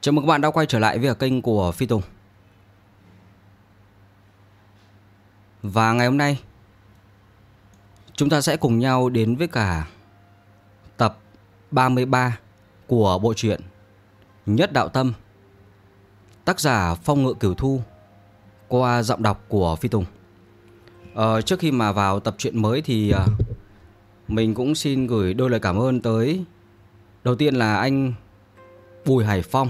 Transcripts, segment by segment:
Chào mừng các bạn đã quay trở lại với kênh của Phi Tùng. Và ngày hôm nay chúng ta sẽ cùng nhau đến với cả tập 33 của bộ truyện Nhất Đạo Tâm, tác giả Phong Ngự Cửu Thu, qua giọng đọc của Phi Tùng. Trước khi mà vào tập truyện mới thì mình cũng xin gửi đôi lời cảm ơn tới, đầu tiên là anh Bùi Hải Phong,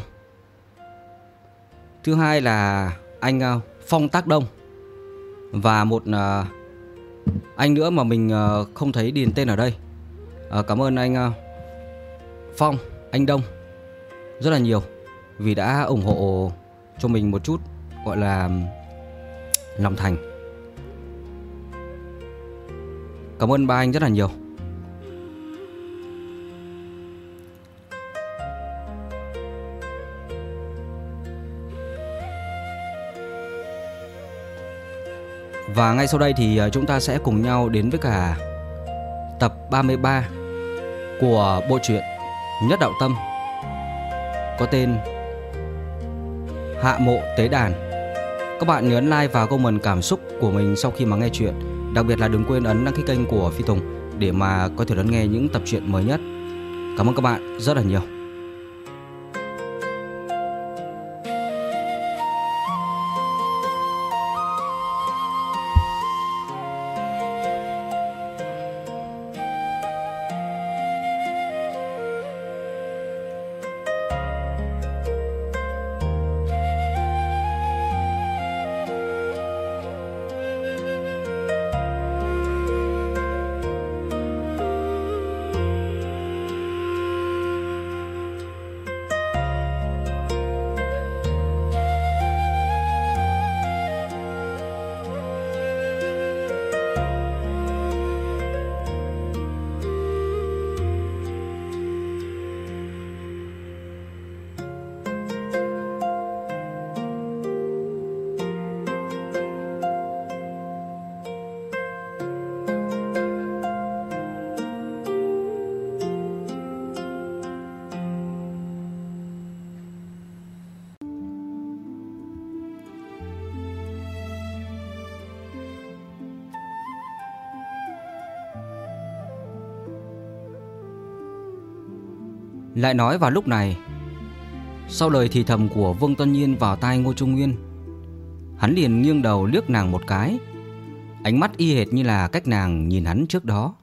thứ hai là anh Phong Tác Đông, và một anh nữa mà mình không thấy điền tên ở đây. Cảm ơn anh Phong, anh Đông rất là nhiều vì đã ủng hộ cho mình một chút gọi là lòng thành. Cảm ơn ba anh rất là nhiều. Và ngay sau đây thì chúng ta sẽ cùng nhau đến với cả tập 33 của bộ truyện Nhất Đạo Tâm, có tên Hạ Mộ Tế Đàn. Các bạn nhấn like và comment cảm xúc của mình sau khi mà nghe chuyện. Đặc biệt là đừng quên ấn đăng ký kênh của Phi Tùng để mà có thể đón nghe những tập truyện mới nhất. Cảm ơn các bạn rất là nhiều. Lại nói vào lúc này, sau lời thì thầm của Vương Tân Nhiên vào tai Ngô Trung Nguyên, hắn liền nghiêng đầu liếc nàng một cái, ánh mắt y hệt như là cách nàng nhìn hắn trước đó.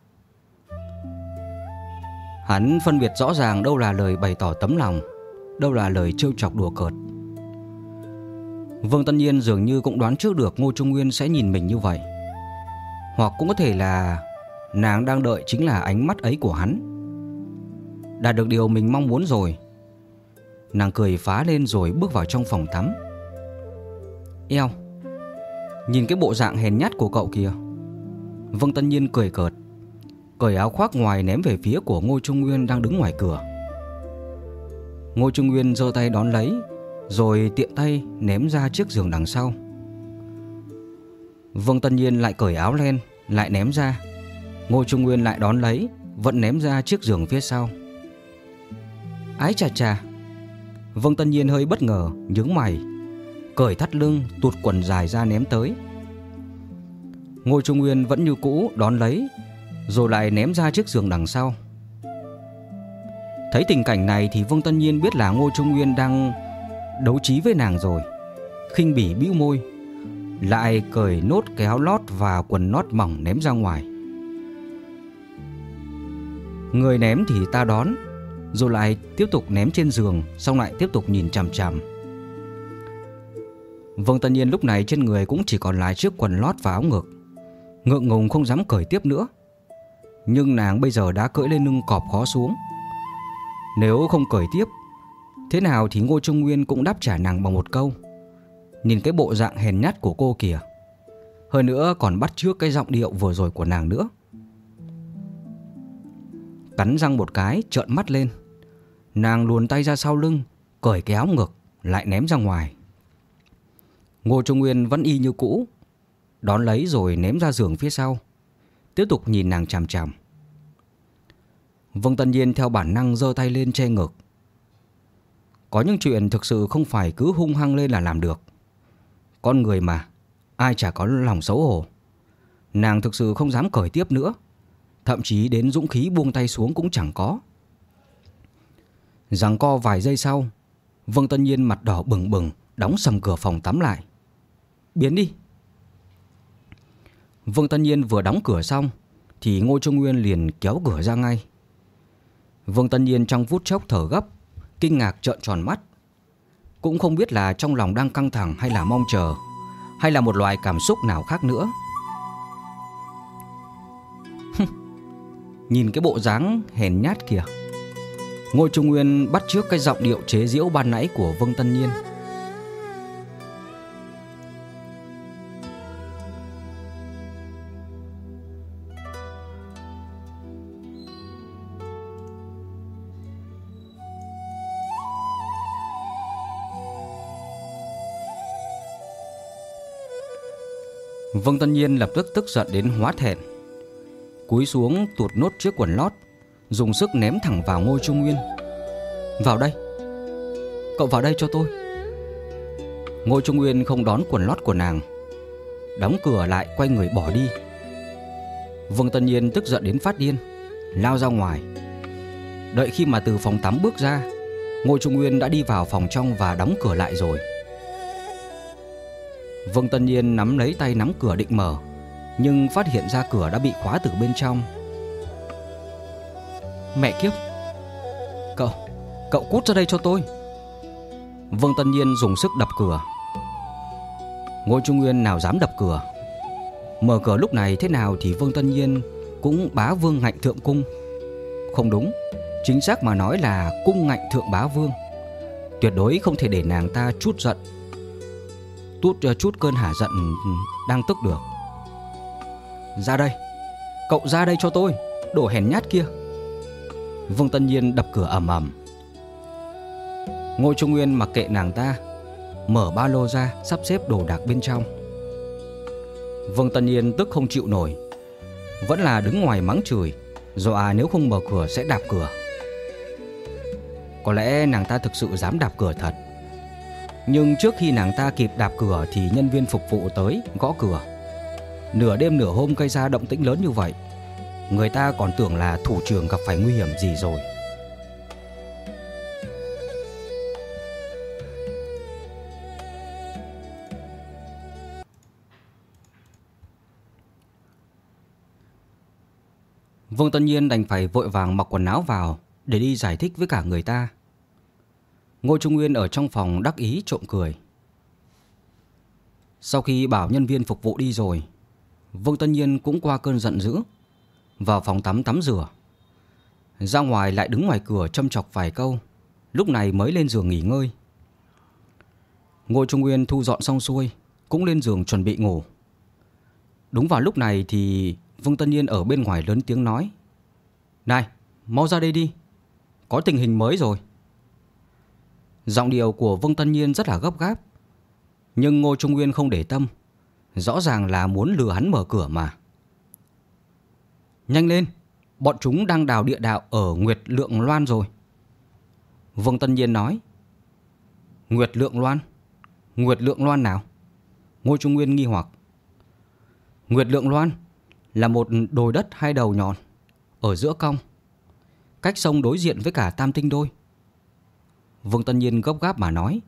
Hắn phân biệt rõ ràng đâu là lời bày tỏ tấm lòng, đâu là lời trêu chọc đùa cợt. Vương Tân Nhiên dường như cũng đoán trước được Ngô Trung Nguyên sẽ nhìn mình như vậy, hoặc cũng có thể là nàng đang đợi chính là ánh mắt ấy của hắn. Đạt được điều mình mong muốn rồi, nàng cười phá lên rồi bước vào trong phòng tắm. Eo, nhìn cái bộ dạng hèn nhát của cậu kìa. Vương Tân Nhiên cười cợt, cởi áo khoác ngoài ném về phía của Ngô Trung Nguyên đang đứng ngoài cửa. Ngô Trung Nguyên giơ tay đón lấy, rồi tiện tay ném ra chiếc giường đằng sau. Vương Tân Nhiên lại cởi áo len, lại ném ra. Ngô Trung Nguyên lại đón lấy, vẫn ném ra chiếc giường phía sau. Ái chà chà, Vương Tân Nhiên hơi bất ngờ, nhướng mày, cởi thắt lưng, tụt quần dài ra ném tới. Ngô Trung Nguyên vẫn như cũ đón lấy, rồi lại ném ra chiếc giường đằng sau. Thấy tình cảnh này thì Vương Tân Nhiên biết là Ngô Trung Nguyên đang đấu trí với nàng rồi, khinh bỉ bĩu môi, lại cởi nốt cái áo lót và quần lót mỏng ném ra ngoài. Người ném thì ta đón, rồi lại tiếp tục ném trên giường, xong lại tiếp tục nhìn chằm chằm. Vương Tân Nhiên lúc này trên người cũng chỉ còn lại chiếc quần lót và áo ngực, ngượng ngùng không dám cởi tiếp nữa. Nhưng nàng bây giờ đã cưỡi lên lưng cọp khó xuống. Nếu không cởi tiếp, thế nào thì Ngô Trung Nguyên cũng đáp trả nàng bằng một câu: nhìn cái bộ dạng hèn nhát của cô kìa. Hơn nữa còn bắt chước cái giọng điệu vừa rồi của nàng nữa. Cắn răng một cái, trợn mắt lên, nàng luồn tay ra sau lưng, cởi cái áo ngực, lại ném ra ngoài. Ngô Trung Nguyên vẫn y như cũ, đón lấy rồi ném ra giường phía sau, tiếp tục nhìn nàng chằm chằm. Vương Tân Nhiên theo bản năng giơ tay lên che ngực. Có những chuyện thực sự không phải cứ hung hăng lên là làm được. Con người mà, ai chả có lòng xấu hổ. Nàng thực sự không dám cởi tiếp nữa. Thậm chí đến dũng khí buông tay xuống cũng chẳng có. Giằng co vài giây sau, Vương Tân Nhiên mặt đỏ bừng bừng đóng sầm cửa phòng tắm lại. Biến đi. Vương Tân Nhiên vừa đóng cửa xong thì Ngô Trung Nguyên liền kéo cửa ra ngay. Vương Tân Nhiên trong phút chốc thở gấp, kinh ngạc trợn tròn mắt. Cũng không biết là trong lòng đang căng thẳng hay là mong chờ, hay là một loại cảm xúc nào khác nữa. Nhìn cái bộ dáng hèn nhát kìa. Ngô Trung Nguyên bắt chước cái giọng điệu chế giễu ban nãy của Vương Tân Nhiên. Vương Tân Nhiên lập tức tức giận đến hóa thẹn, cúi xuống tuột nốt chiếc quần lót, dùng sức ném thẳng vào Ngô Trung Nguyên. Vào đây. Cậu vào đây cho tôi. Ngô Trung Nguyên không đón quần lót của nàng, đóng cửa lại quay người bỏ đi. Vương Tân Nhiên tức giận đến phát điên, lao ra ngoài. Đợi khi mà từ phòng tắm bước ra, Ngô Trung Nguyên đã đi vào phòng trong và đóng cửa lại rồi. Vương Tân Nhiên nắm lấy tay nắm cửa định mở, nhưng phát hiện ra cửa đã bị khóa từ bên trong. Mẹ kiếp. Cậu cút ra đây cho tôi. Vương Tân Nhiên dùng sức đập cửa. Ngô Trung Nguyên nào dám đập cửa. Mở cửa lúc này thế nào thì Vương Tân Nhiên cũng bá vương ngạnh thượng cung. Không đúng, chính xác mà nói là cung ngạnh thượng bá vương. Tuyệt đối không thể để nàng ta chút giận, chút cơn hả giận đang tức được. Ra đây. Cậu ra đây cho tôi, đồ hèn nhát kia. Vương Tân Nhiên đập cửa ầm ầm. Ngô Trung Nguyên mặc kệ nàng ta, mở ba lô ra sắp xếp đồ đạc bên trong. Vương Tân Nhiên tức không chịu nổi, vẫn là đứng ngoài mắng chửi, dọa nếu không mở cửa sẽ đạp cửa. Có lẽ nàng ta thực sự dám đạp cửa thật. Nhưng trước khi nàng ta kịp đạp cửa thì nhân viên phục vụ tới gõ cửa. Nửa đêm nửa hôm gây ra động tĩnh lớn như vậy, người ta còn tưởng là thủ trưởng gặp phải nguy hiểm gì rồi. Vương Tân Nhiên đành phải vội vàng mặc quần áo vào để đi giải thích với cả người ta. Ngô Trung Nguyên ở trong phòng đắc ý trộm cười. Sau khi bảo nhân viên phục vụ đi rồi, Vương Tân Nhiên cũng qua cơn giận dữ, vào phòng tắm tắm rửa. Ra ngoài lại đứng ngoài cửa châm chọc vài câu, lúc này mới lên giường nghỉ ngơi. Ngô Trung Nguyên thu dọn xong xuôi, cũng lên giường chuẩn bị ngủ. Đúng vào lúc này thì Vương Tân Nhiên ở bên ngoài lớn tiếng nói: Này, mau ra đây đi, có tình hình mới rồi. Giọng điệu của Vương Tân Nhiên rất là gấp gáp, nhưng Ngô Trung Nguyên không để tâm, rõ ràng là muốn lừa hắn mở cửa mà. Nhanh lên, bọn chúng đang đào địa đạo ở Nguyệt Lượng Loan rồi. Vương Tân Nhiên nói. Nguyệt Lượng Loan? Nguyệt Lượng Loan nào? Ngô Trung Nguyên nghi hoặc. Nguyệt Lượng Loan là một đồi đất hai đầu nhọn ở giữa cong, cách sông đối diện với cả Tam Tinh Đôi. Vương Tân Nhiên gấp gáp mà nói.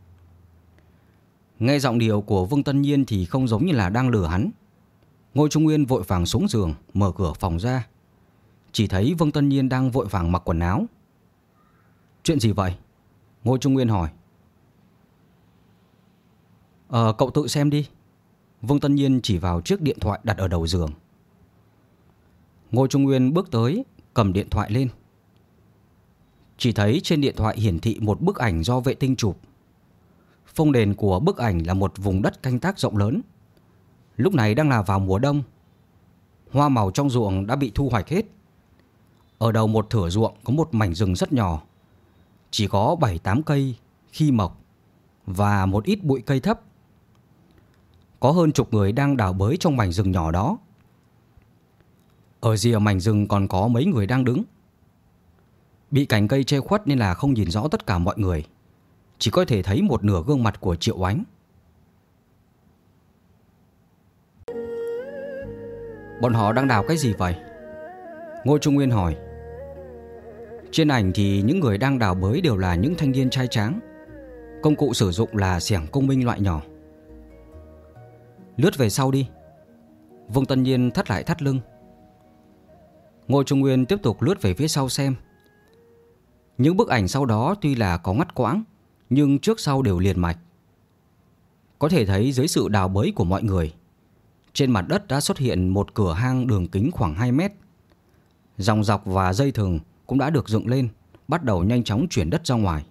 Nghe giọng điệu của Vương Tân Nhiên thì không giống như là đang lừa hắn. Ngô Trung Nguyên vội vàng xuống giường, mở cửa phòng ra. Chỉ thấy Vương Tân Nhiên đang vội vàng mặc quần áo. Chuyện gì vậy? Ngô Trung Nguyên hỏi. Cậu tự xem đi. Vương Tân Nhiên chỉ vào chiếc điện thoại đặt ở đầu giường. Ngô Trung Nguyên bước tới, cầm điện thoại lên. Chỉ thấy trên điện thoại hiển thị một bức ảnh do vệ tinh chụp. Phông nền của bức ảnh là một vùng đất canh tác rộng lớn. Lúc này đang là vào mùa đông. Hoa màu trong ruộng đã bị thu hoạch hết. Ở đầu một thửa ruộng có một mảnh rừng rất nhỏ, chỉ có 7-8 cây khi mọc và một ít bụi cây thấp. Có hơn chục người đang đào bới trong mảnh rừng nhỏ đó. Ở rìa mảnh rừng còn có mấy người đang đứng. Bị cành cây che khuất nên là không nhìn rõ tất cả mọi người, chỉ có thể thấy một nửa gương mặt của Triệu Ánh. Bọn họ đang đào cái gì vậy? Ngô Trung Nguyên hỏi. Trên ảnh thì những người đang đào bới đều là những thanh niên trai tráng. Công cụ sử dụng là xẻng công minh loại nhỏ. Lướt về sau đi. Vương Tân Nhiên thắt lại thắt lưng. Ngô Trung Nguyên tiếp tục lướt về phía sau xem. Những bức ảnh sau đó tuy là có ngắt quãng, nhưng trước sau đều liền mạch. Có thể thấy dưới sự đào bới của mọi người, trên mặt đất đã xuất hiện một cửa hang đường kính khoảng 2 mét. Dòng dọc và dây thừng cũng đã được dựng lên, bắt đầu nhanh chóng chuyển đất ra ngoài.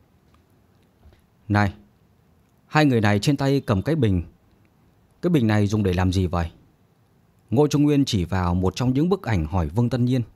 Này, hai người này trên tay cầm cái bình. Cái bình này dùng để làm gì vậy? Ngô Trung Nguyên chỉ vào một trong những bức ảnh hỏi Vương Tân Nhiên.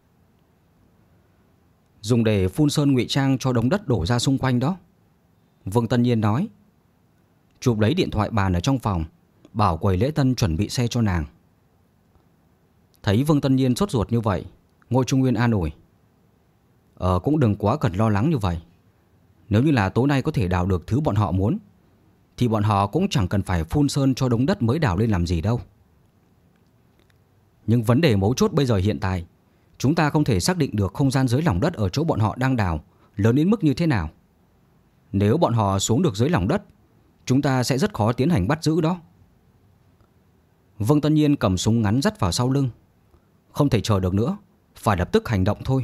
Dùng để phun sơn ngụy trang cho đống đất đổ ra xung quanh đó, Vương Tân Nhiên nói. Chụp lấy điện thoại bàn ở trong phòng, bảo quầy lễ tân chuẩn bị xe cho nàng. Thấy Vương Tân Nhiên sốt ruột như vậy, Ngô Trung Nguyên an ủi. Cũng đừng quá cần lo lắng như vậy. Nếu như là tối nay có thể đào được thứ bọn họ muốn, thì bọn họ cũng chẳng cần phải phun sơn cho đống đất mới đào lên làm gì đâu. Nhưng vấn đề mấu chốt bây giờ hiện tại, chúng ta không thể xác định được không gian dưới lòng đất ở chỗ bọn họ đang đào lớn đến mức như thế nào. Nếu bọn họ xuống được dưới lòng đất, chúng ta sẽ rất khó tiến hành bắt giữ đó. Vương Tân Nhiên cầm súng ngắn dắt vào sau lưng. Không thể chờ được nữa, phải lập tức hành động thôi.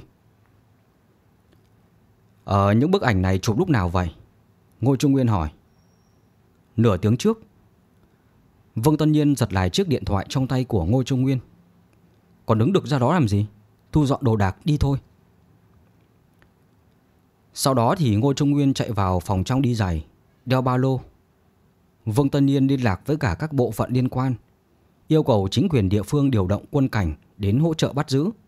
Những bức ảnh này chụp lúc nào vậy? Ngô Trung Nguyên hỏi. Nửa tiếng trước. Vương Tân Nhiên giật lại chiếc điện thoại trong tay của Ngô Trung Nguyên. Còn đứng được ra đó làm gì? Thu dọn đồ đạc đi thôi. Sau đó thì Ngô Trung Nguyên chạy vào phòng trong đi giày, đeo ba lô. Vương Tân Nhiên liên lạc với cả các bộ phận liên quan, yêu cầu chính quyền địa phương điều động quân cảnh đến hỗ trợ bắt giữ.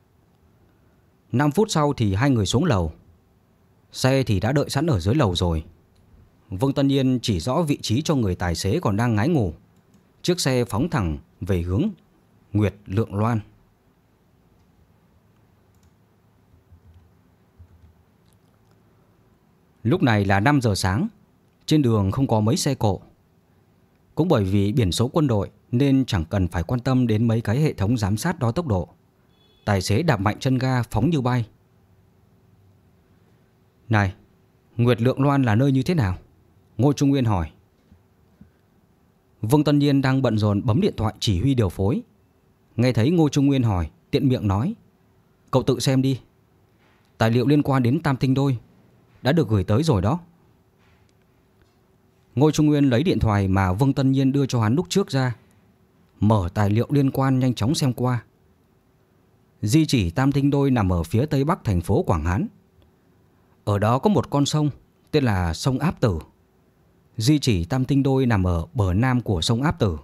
5 phút sau thì hai người xuống lầu. Xe thì đã đợi sẵn ở dưới lầu rồi. Vương Tân Nhiên chỉ rõ vị trí cho người tài xế còn đang ngái ngủ. Chiếc xe phóng thẳng về hướng Nguyệt Lượng Loan. Lúc này là 5 giờ sáng. Trên đường không có mấy xe cộ. Cũng bởi vì biển số quân đội nên chẳng cần phải quan tâm đến mấy cái hệ thống giám sát đo tốc độ. Tài xế đạp mạnh chân ga phóng như bay. Này, Nguyệt Lượng Loan là nơi như thế nào? Ngô Trung Nguyên hỏi. Vương Tân Nhiên đang bận rộn bấm điện thoại chỉ huy điều phối. Nghe thấy Ngô Trung Nguyên hỏi, tiện miệng nói. Cậu tự xem đi. Tài liệu liên quan đến Tam Tinh Đôi đã được gửi tới rồi đó. Ngô Trung Nguyên lấy điện thoại mà Vương Tân Nhiên đưa cho hắn lúc trước ra, mở tài liệu liên quan nhanh chóng xem qua. Di chỉ Tam Tinh Đôi nằm ở phía tây bắc thành phố Quảng Hán. Ở đó có một con sông tên là sông Áp Tử. Di chỉ Tam Tinh Đôi nằm ở bờ nam của sông Áp Tử.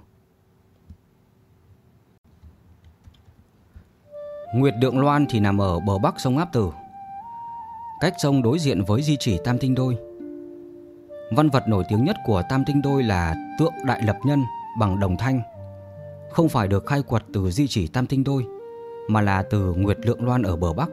Nguyệt Lượng Loan thì nằm ở bờ bắc sông Áp Tử, cách sông đối diện với di chỉ Tam Tinh Đôi. Văn vật nổi tiếng nhất của Tam Tinh Đôi là tượng Đại Lập Nhân bằng đồng thanh, không phải được khai quật từ di chỉ Tam Tinh Đôi, mà là từ Nguyệt Lượng Loan ở bờ bắc.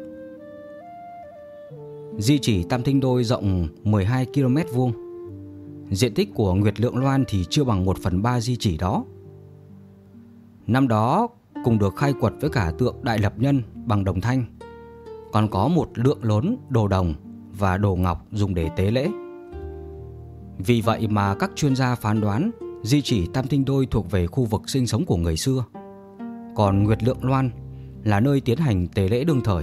Di chỉ Tam Tinh Đôi rộng 12 km vuông. Diện tích của Nguyệt Lượng Loan thì chưa bằng 1/3 di chỉ đó. Năm đó cùng được khai quật với cả tượng Đại Lập Nhân bằng đồng thanh, còn có một lượng lớn đồ đồng và đồ ngọc dùng để tế lễ. Vì vậy mà các chuyên gia phán đoán di chỉ Tam Tinh Đôi thuộc về khu vực sinh sống của người xưa, còn Nguyệt Lượng Loan là nơi tiến hành tế lễ đương thời.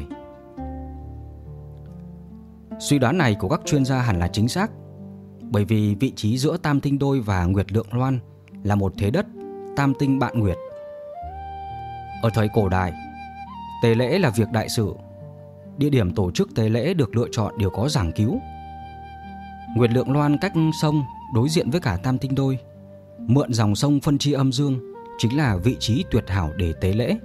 Suy đoán này của các chuyên gia hẳn là chính xác, bởi vì vị trí giữa Tam Tinh Đôi và Nguyệt Lượng Loan là một thế đất tam tinh bạn nguyệt. Ở thời cổ đại, tế lễ là việc đại sự. Địa điểm tổ chức tế lễ được lựa chọn đều có giảng cứu. Nguyệt Lượng Loan cách sông đối diện với cả Tam Tinh Đôi, mượn dòng sông phân chia âm dương, chính là vị trí tuyệt hảo để tế lễ.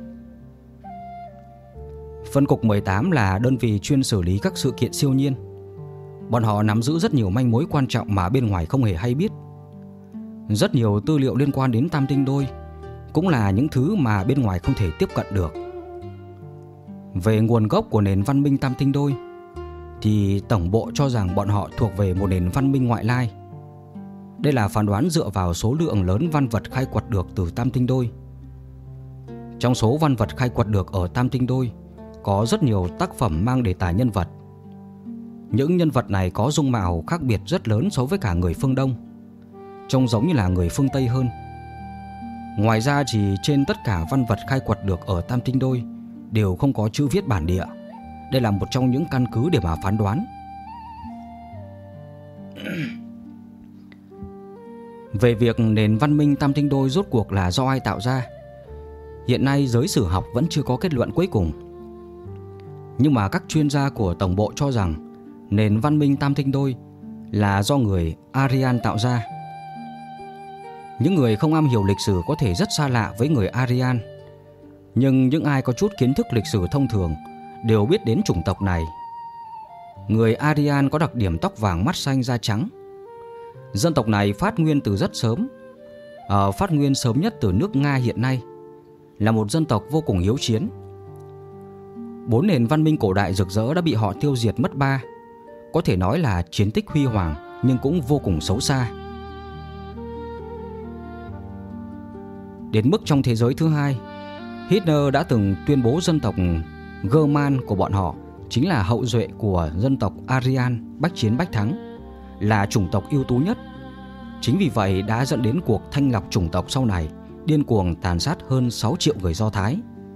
Phân cục 18 là đơn vị chuyên xử lý các sự kiện siêu nhiên. Bọn họ nắm giữ rất nhiều manh mối quan trọng mà bên ngoài không hề hay biết. Rất nhiều tư liệu liên quan đến Tam Tinh Đôi cũng là những thứ mà bên ngoài không thể tiếp cận được. Về nguồn gốc của nền văn minh Tam Tinh Đôi, thì tổng bộ cho rằng bọn họ thuộc về một nền văn minh ngoại lai. Đây là phán đoán dựa vào số lượng lớn văn vật khai quật được từ Tam Tinh Đôi. Trong số văn vật khai quật được ở Tam Tinh Đôi có rất nhiều tác phẩm mang đề tài nhân vật. Những nhân vật này có dung mạo khác biệt rất lớn so với cả người phương Đông, trông giống như là người phương Tây hơn. Ngoài ra thì trên tất cả văn vật khai quật được ở Tam Tinh Đôi đều không có chữ viết bản địa. Đây là một trong những căn cứ để mà phán đoán. Về việc nền văn minh Tam Tinh Đôi rốt cuộc là do ai tạo ra, hiện nay giới sử học vẫn chưa có kết luận cuối cùng. Nhưng mà các chuyên gia của tổng bộ cho rằng nền văn minh Tam Tinh Đôi là do người Aryan tạo ra. Những người không am hiểu lịch sử có thể rất xa lạ với người Aryan, nhưng những ai có chút kiến thức lịch sử thông thường đều biết đến chủng tộc này. Người Aryan có đặc điểm tóc vàng, mắt xanh, da trắng. Dân tộc này phát nguyên từ rất sớm, phát nguyên sớm nhất từ nước Nga hiện nay, là một dân tộc vô cùng hiếu chiến. 4 nền văn minh cổ đại rực rỡ đã bị họ tiêu diệt mất 3. Có thể nói là chiến tích huy hoàng nhưng cũng vô cùng xấu xa. Đến mức trong thế giới thứ hai, Hitler đã từng tuyên bố dân tộc German của bọn họ chính là hậu duệ của dân tộc Aryan bách chiến bách thắng, là chủng tộc ưu tú nhất. Chính vì vậy đã dẫn đến cuộc thanh lọc chủng tộc sau này, điên cuồng tàn sát hơn 6 triệu người Do Thái.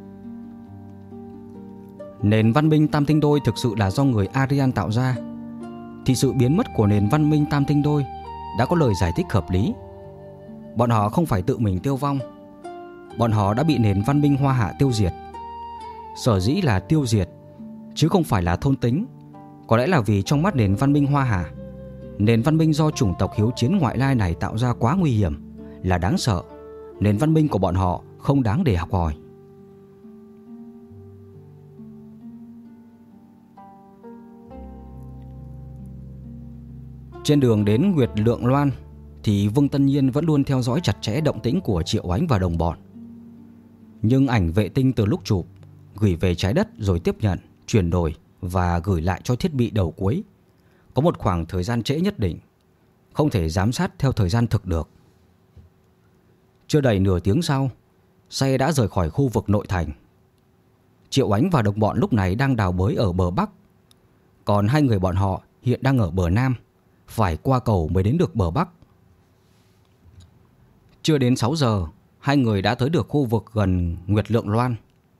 Nền văn minh Tam Tinh Đôi thực sự là do người Aryan tạo ra, thì sự biến mất của nền văn minh Tam Tinh Đôi đã có lời giải thích hợp lý. Bọn họ không phải tự mình tiêu vong, bọn họ đã bị nền văn minh Hoa Hạ tiêu diệt. Sở dĩ là tiêu diệt chứ không phải là thôn tính, có lẽ là vì trong mắt nền văn minh Hoa Hạ, nền văn minh do chủng tộc hiếu chiến ngoại lai này tạo ra quá nguy hiểm, là đáng sợ. Nền văn minh của bọn họ không đáng để học hỏi. Trên đường đến Nguyệt Lượng Loan thì Vương Tân Nhiên vẫn luôn theo dõi chặt chẽ động tĩnh của Triệu Ánh và đồng bọn. Nhưng ảnh vệ tinh từ lúc chụp, gửi về trái đất rồi tiếp nhận, chuyển đổi và gửi lại cho thiết bị đầu cuối có một khoảng thời gian trễ nhất định, không thể giám sát theo thời gian thực được. Chưa đầy nửa tiếng sau, xe đã rời khỏi khu vực nội thành. Triệu Ánh và đồng bọn lúc này đang đào bới ở bờ Bắc, còn 2 người bọn họ hiện đang ở bờ Nam, phải qua cầu mới đến được bờ Bắc. Chưa đến 6 giờ, 2 người đã tới được khu vực gần Nguyệt Lượng Loan.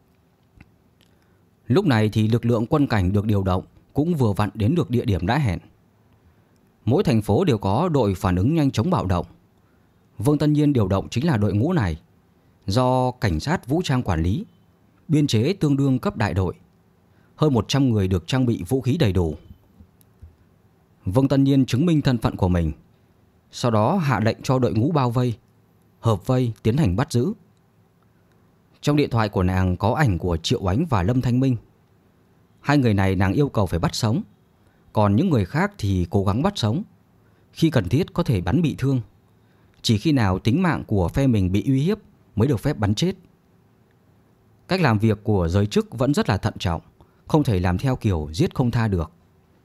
Lúc này thì lực lượng quân cảnh được điều động cũng vừa vặn đến được địa điểm đã hẹn. Mỗi thành phố đều có đội phản ứng nhanh chống bạo động. Vương Tân Nhiên điều động chính là đội ngũ này, do cảnh sát vũ trang quản lý, biên chế tương đương cấp đại đội. Hơn 100 người được trang bị vũ khí đầy đủ. Vương Tân Nhiên chứng minh thân phận của mình, sau đó hạ lệnh cho đội ngũ bao vây, hợp vây tiến hành bắt giữ. Trong điện thoại của nàng có ảnh của Triệu Ánh và Lâm Thanh Minh. 2 người này nàng yêu cầu phải bắt sống, còn những người khác thì cố gắng bắt sống, khi cần thiết có thể bắn bị thương. Chỉ khi nào tính mạng của phe mình bị uy hiếp mới được phép bắn chết. Cách làm việc của giới chức vẫn rất là thận trọng, không thể làm theo kiểu giết không tha được.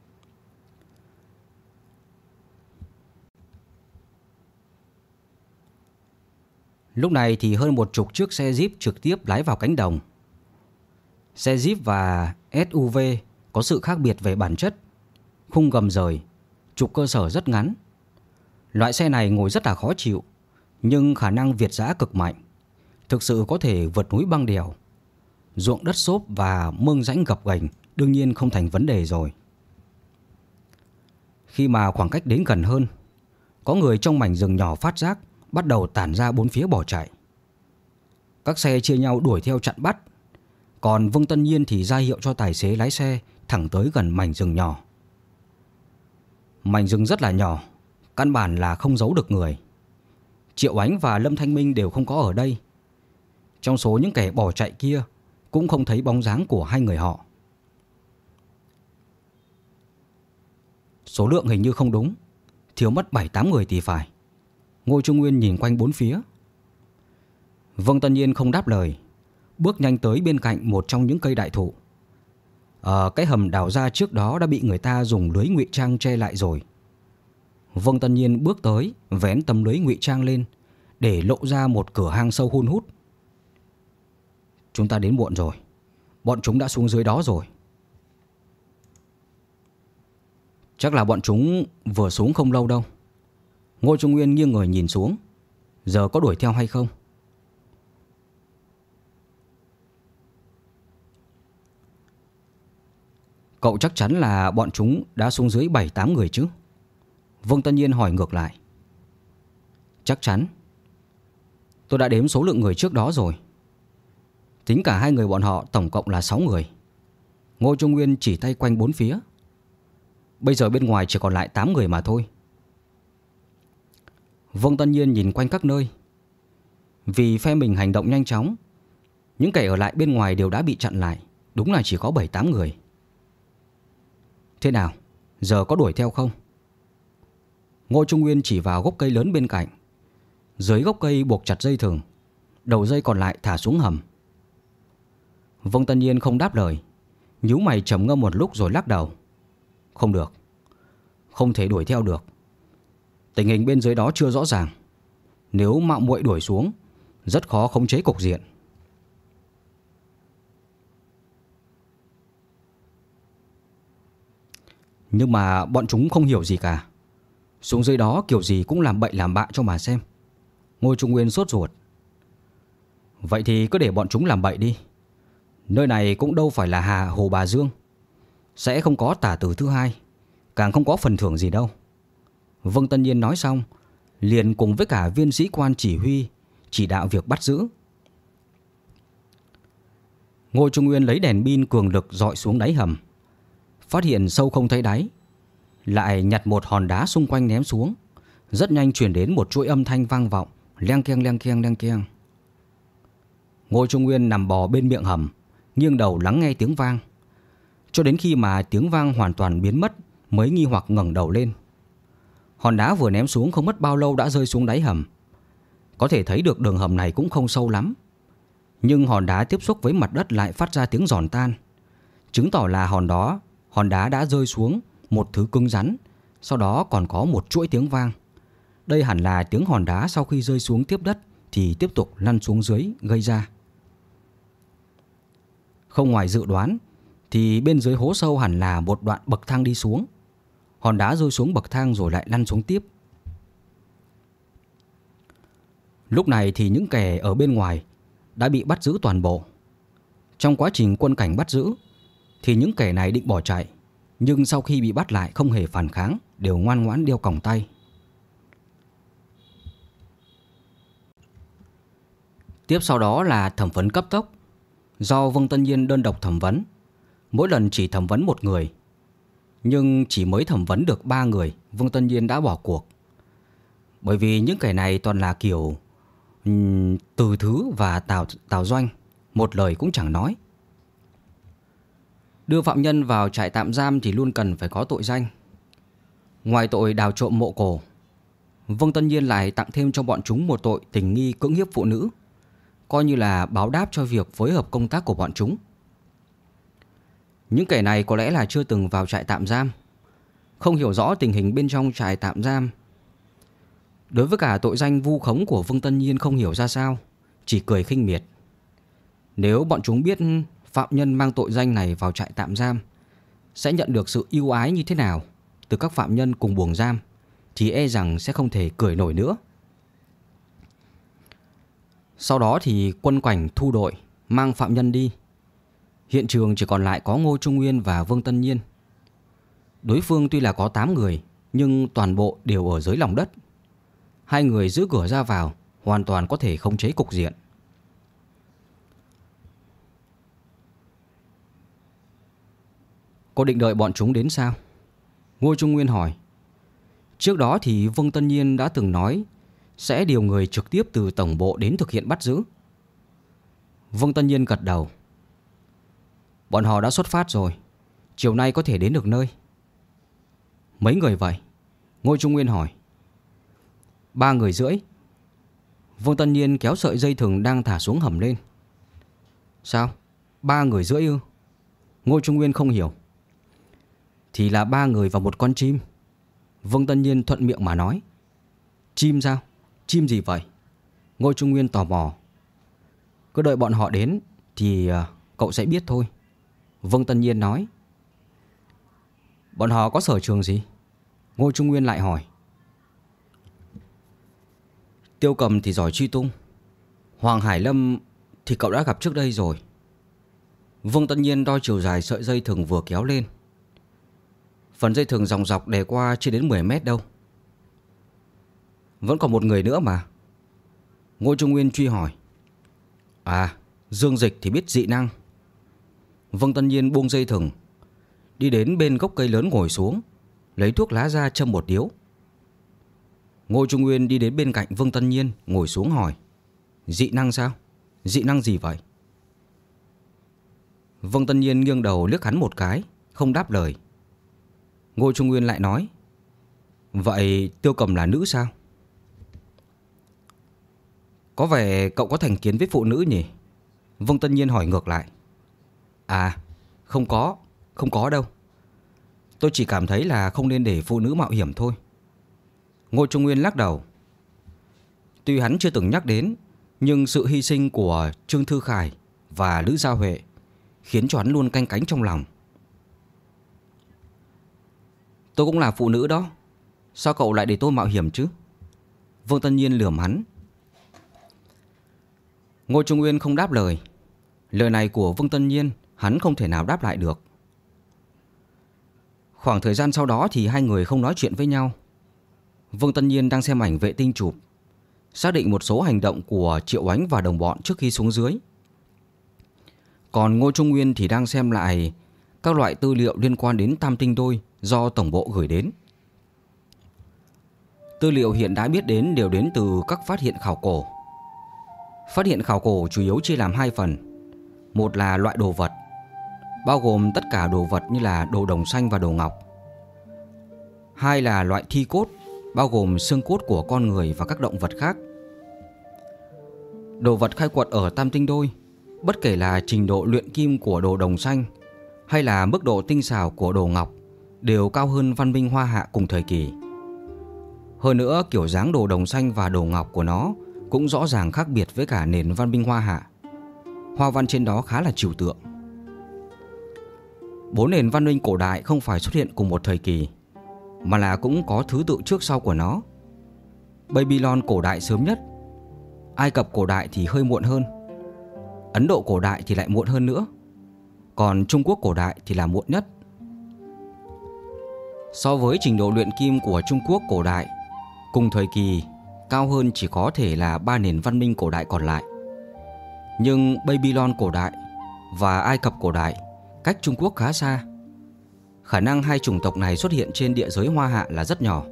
Lúc này thì hơn 10 chiếc xe Jeep trực tiếp lái vào cánh đồng. Xe Jeep và SUV có sự khác biệt về bản chất. Khung gầm rời, trục cơ sở rất ngắn. Loại xe này ngồi rất là khó chịu, nhưng khả năng việt dã cực mạnh, thực sự có thể vượt núi băng đèo. Ruộng đất xốp và mương rãnh gập ghềnh đương nhiên không thành vấn đề rồi. Khi mà khoảng cách đến gần hơn, có người trong mảnh rừng nhỏ phát giác, bắt đầu tản ra bốn phía bỏ chạy. Các xe chia nhau đuổi theo chặn bắt, còn Vương Tân Nhiên thì ra hiệu cho tài xế lái xe thẳng tới gần mảnh rừng nhỏ. Mảnh rừng rất là nhỏ, căn bản là không giấu được người. Triệu Ánh và Lâm Thanh Minh đều không có ở đây. Trong số những kẻ bỏ chạy kia cũng không thấy bóng dáng của 2 người họ. Số lượng hình như không đúng, thiếu mất 7-8 người thì phải. Ngô Trung Nguyên nhìn quanh bốn phía. Vương Tân Nhiên không đáp lời, bước nhanh tới bên cạnh một trong những cây đại thụ. Cái hầm đào ra trước đó đã bị người ta dùng lưới ngụy trang che lại rồi. Vương Tân Nhiên bước tới, vén tấm lưới ngụy trang lên để lộ ra một cửa hang sâu hun hút. Chúng ta đến muộn rồi. Bọn chúng đã xuống dưới đó rồi. Chắc là bọn chúng vừa xuống không lâu đâu. Ngô Trung Nguyên nghiêng người nhìn xuống. Giờ có đuổi theo hay không? Cậu chắc chắn là bọn chúng đã xuống dưới 7-8 người chứ? Vương Tân Nhiên hỏi ngược lại. Chắc chắn. Tôi đã đếm số lượng người trước đó rồi. Tính cả hai người bọn họ tổng cộng là 6 người. Ngô Trung Nguyên chỉ tay quanh bốn phía. Bây giờ bên ngoài chỉ còn lại 8 người mà thôi. Vương Tân Nhiên nhìn quanh các nơi. Vì phe mình hành động nhanh chóng, những kẻ ở lại bên ngoài đều đã bị chặn lại. Đúng là chỉ có 7-8 người. Thế nào? Giờ có đuổi theo không? Ngô Trung Nguyên chỉ vào gốc cây lớn bên cạnh. Dưới gốc cây buộc chặt dây thừng, đầu dây còn lại thả xuống hầm. Vương Tân Nhiên không đáp lời, nhíu mày trầm ngâm một lúc rồi lắc đầu. Không được. Không thể đuổi theo được. Tình hình bên dưới đó chưa rõ ràng. Nếu mạo muội đuổi xuống, rất khó khống chế cục diện. Nhưng mà bọn chúng không hiểu gì cả. Xuống dưới đó kiểu gì cũng làm bậy làm bạ cho mà xem. Ngô Trung Nguyên sốt ruột. Vậy thì cứ để bọn chúng làm bậy đi. Nơi này cũng đâu phải là Hồ Bà Dương. Sẽ không có tả tử thứ hai, càng không có phần thưởng gì đâu. Vương Tân Nhiên nói xong, liền cùng với cả viên sĩ quan chỉ huy chỉ đạo việc bắt giữ. Ngô Trung Nguyên lấy đèn pin cường lực dọi xuống đáy hầm. Phát hiện sâu không thấy đáy, lại nhặt một hòn đá xung quanh ném xuống. Rất nhanh truyền đến một chuỗi âm thanh vang vọng, leng keng leng keng leng keng. Ngô Trung Nguyên nằm bò bên miệng hầm, nghiêng đầu lắng nghe tiếng vang, cho đến khi mà tiếng vang hoàn toàn biến mất mới nghi hoặc ngẩng đầu lên. Hòn đá vừa ném xuống không mất bao lâu đã rơi xuống đáy hầm. Có thể thấy được đường hầm này cũng không sâu lắm, nhưng hòn đá tiếp xúc với mặt đất lại phát ra tiếng giòn tan, chứng tỏ là hòn đá đã rơi xuống một thứ cứng rắn. Sau đó còn có một chuỗi tiếng vang. Đây hẳn là tiếng hòn đá sau khi rơi xuống tiếp đất thì tiếp tục lăn xuống dưới gây ra. Không ngoài dự đoán thì bên dưới hố sâu hẳn là một đoạn bậc thang đi xuống. Hòn đá rơi xuống bậc thang rồi lại lăn xuống tiếp. Lúc này thì những kẻ ở bên ngoài đã bị bắt giữ toàn bộ. Trong quá trình quân cảnh bắt giữ thì những kẻ này định bỏ chạy, nhưng sau khi bị bắt lại không hề phản kháng, đều ngoan ngoãn đeo còng tay. Tiếp sau đó là thẩm vấn cấp tốc, do Vương Tân Nhiên đơn độc thẩm vấn. Mỗi lần chỉ thẩm vấn một người, nhưng chỉ mới thẩm vấn được 3 người, Vương Tân Nhiên đã bỏ cuộc. Bởi vì những kẻ này toàn là kiểu Từ Thứ và Tào Doanh, một lời cũng chẳng nói. Đưa phạm nhân vào trại tạm giam thì luôn cần phải có tội danh. Ngoài tội đào trộm mộ cổ, Vương Tân Nhiên lại tặng thêm cho bọn chúng một tội tình nghi cưỡng hiếp phụ nữ, coi như là báo đáp cho việc phối hợp công tác của bọn chúng. Những kẻ này có lẽ là chưa từng vào trại tạm giam, không hiểu rõ tình hình bên trong trại tạm giam. Đối với cả tội danh vu khống của Vương Tân Nhiên không hiểu ra sao, chỉ cười khinh miệt. Nếu bọn chúng biết phạm nhân mang tội danh này vào trại tạm giam sẽ nhận được sự ưu ái như thế nào từ các phạm nhân cùng buồng giam, thì e rằng sẽ không thể cười nổi nữa. Sau đó thì quân cảnh thu đội mang phạm nhân đi. Hiện trường chỉ còn lại có Ngô Trung Nguyên và Vương Tân Nhiên. Đối phương tuy là có 8 người, nhưng toàn bộ đều ở dưới lòng đất. 2 người giữ cửa ra vào, hoàn toàn có thể khống chế cục diện. Cô định đợi bọn chúng đến sao? Ngô Trung Nguyên hỏi. Trước đó thì Vương Tân Nhiên đã từng nói sẽ điều người trực tiếp từ tổng bộ đến thực hiện bắt giữ. Vương Tân Nhiên gật đầu. Bọn họ đã xuất phát rồi, chiều nay có thể đến được nơi. Mấy người vậy? Ngô Trung Nguyên hỏi. 3 người rưỡi. Vương Tân Nhiên kéo sợi dây thừng đang thả xuống hầm lên. Sao? 3 người rưỡi ư? Ngô Trung Nguyên không hiểu. Thì là 3 người và một con chim. Vương Tân Nhiên thuận miệng mà nói. Chim sao? Chim gì vậy? Ngô Trung Nguyên tò mò. Cứ đợi bọn họ đến thì cậu sẽ biết thôi. Vương Tân Nhiên nói. Bọn họ có sở trường gì? Ngô Trung Nguyên lại hỏi. Tiêu Cầm thì giỏi truy tung. Hoàng Hải Lâm thì cậu đã gặp trước đây rồi. Vương Tân Nhiên đo chiều dài sợi dây thừng vừa kéo lên. Phần dây thừng dòng dọc đè qua chưa đến 10 mét đâu. Vẫn còn một người nữa mà. Ngô Trung Nguyên truy hỏi. À, Dương Dịch thì biết dị năng. Vương Tân Nhiên buông dây thừng, đi đến bên gốc cây lớn ngồi xuống, lấy thuốc lá ra châm một điếu. Ngô Trung Nguyên đi đến bên cạnh Vương Tân Nhiên, ngồi xuống hỏi. Dị năng sao? Dị năng gì vậy? Vương Tân Nhiên nghiêng đầu liếc hắn một cái, không đáp lời. Ngô Trung Nguyên lại nói. Vậy Tiêu Cầm là nữ sao? Có vẻ cậu có thành kiến với phụ nữ nhỉ? Vương Tân Nhiên hỏi ngược lại. À, không có đâu. Tôi chỉ cảm thấy là không nên để phụ nữ mạo hiểm thôi. Ngô Trung Nguyên lắc đầu. Tuy hắn chưa từng nhắc đến, nhưng sự hy sinh của Trương Thư Khải và Lữ Gia Huệ khiến cho hắn luôn canh cánh trong lòng. Tôi cũng là phụ nữ đó. Sao cậu lại để tôi mạo hiểm chứ? Vương Tân Nhiên lườm hắn. Ngô Trung Nguyên không đáp lời. Lời này của Vương Tân Nhiên hắn không thể nào đáp lại được. Khoảng thời gian sau đó thì hai người không nói chuyện với nhau. Vương Tân Nhiên đang xem ảnh vệ tinh chụp, xác định một số hành động của Triệu Ánh và đồng bọn trước khi xuống dưới. Còn Ngô Trung Nguyên thì đang xem lại các loại tư liệu liên quan đến Tam Tinh Đôi do Tổng bộ gửi đến. Tư liệu hiện đã biết đến đều đến từ các phát hiện khảo cổ. Phát hiện khảo cổ chủ yếu chia làm 2 phần. Một là loại đồ vật, bao gồm tất cả đồ vật như là đồ đồng xanh và đồ ngọc. 2 là loại thi cốt, bao gồm xương cốt của con người và các động vật khác. Đồ vật khai quật ở Tam Tinh Đôi, bất kể là trình độ luyện kim của đồ đồng xanh hay là mức độ tinh xảo của đồ ngọc, đều cao hơn văn minh Hoa Hạ cùng thời kỳ. Hơn nữa, kiểu dáng đồ đồng xanh và đồ ngọc của nó cũng rõ ràng khác biệt với cả nền văn minh Hoa Hạ. Hoa văn trên đó khá là trừu tượng. 4 nền văn minh cổ đại không phải xuất hiện cùng một thời kỳ, mà là cũng có thứ tự trước sau của nó. Babylon cổ đại sớm nhất, Ai Cập cổ đại thì hơi muộn hơn, Ấn Độ cổ đại thì lại muộn hơn nữa, còn Trung Quốc cổ đại thì là muộn nhất. So với trình độ luyện kim của Trung Quốc cổ đại, cùng thời kỳ cao hơn chỉ có thể là 3 nền văn minh cổ đại còn lại. Nhưng Babylon cổ đại và Ai Cập cổ đại cách Trung Quốc khá xa. Khả năng hai chủng tộc này xuất hiện trên địa giới Hoa Hạ là rất nhỏ.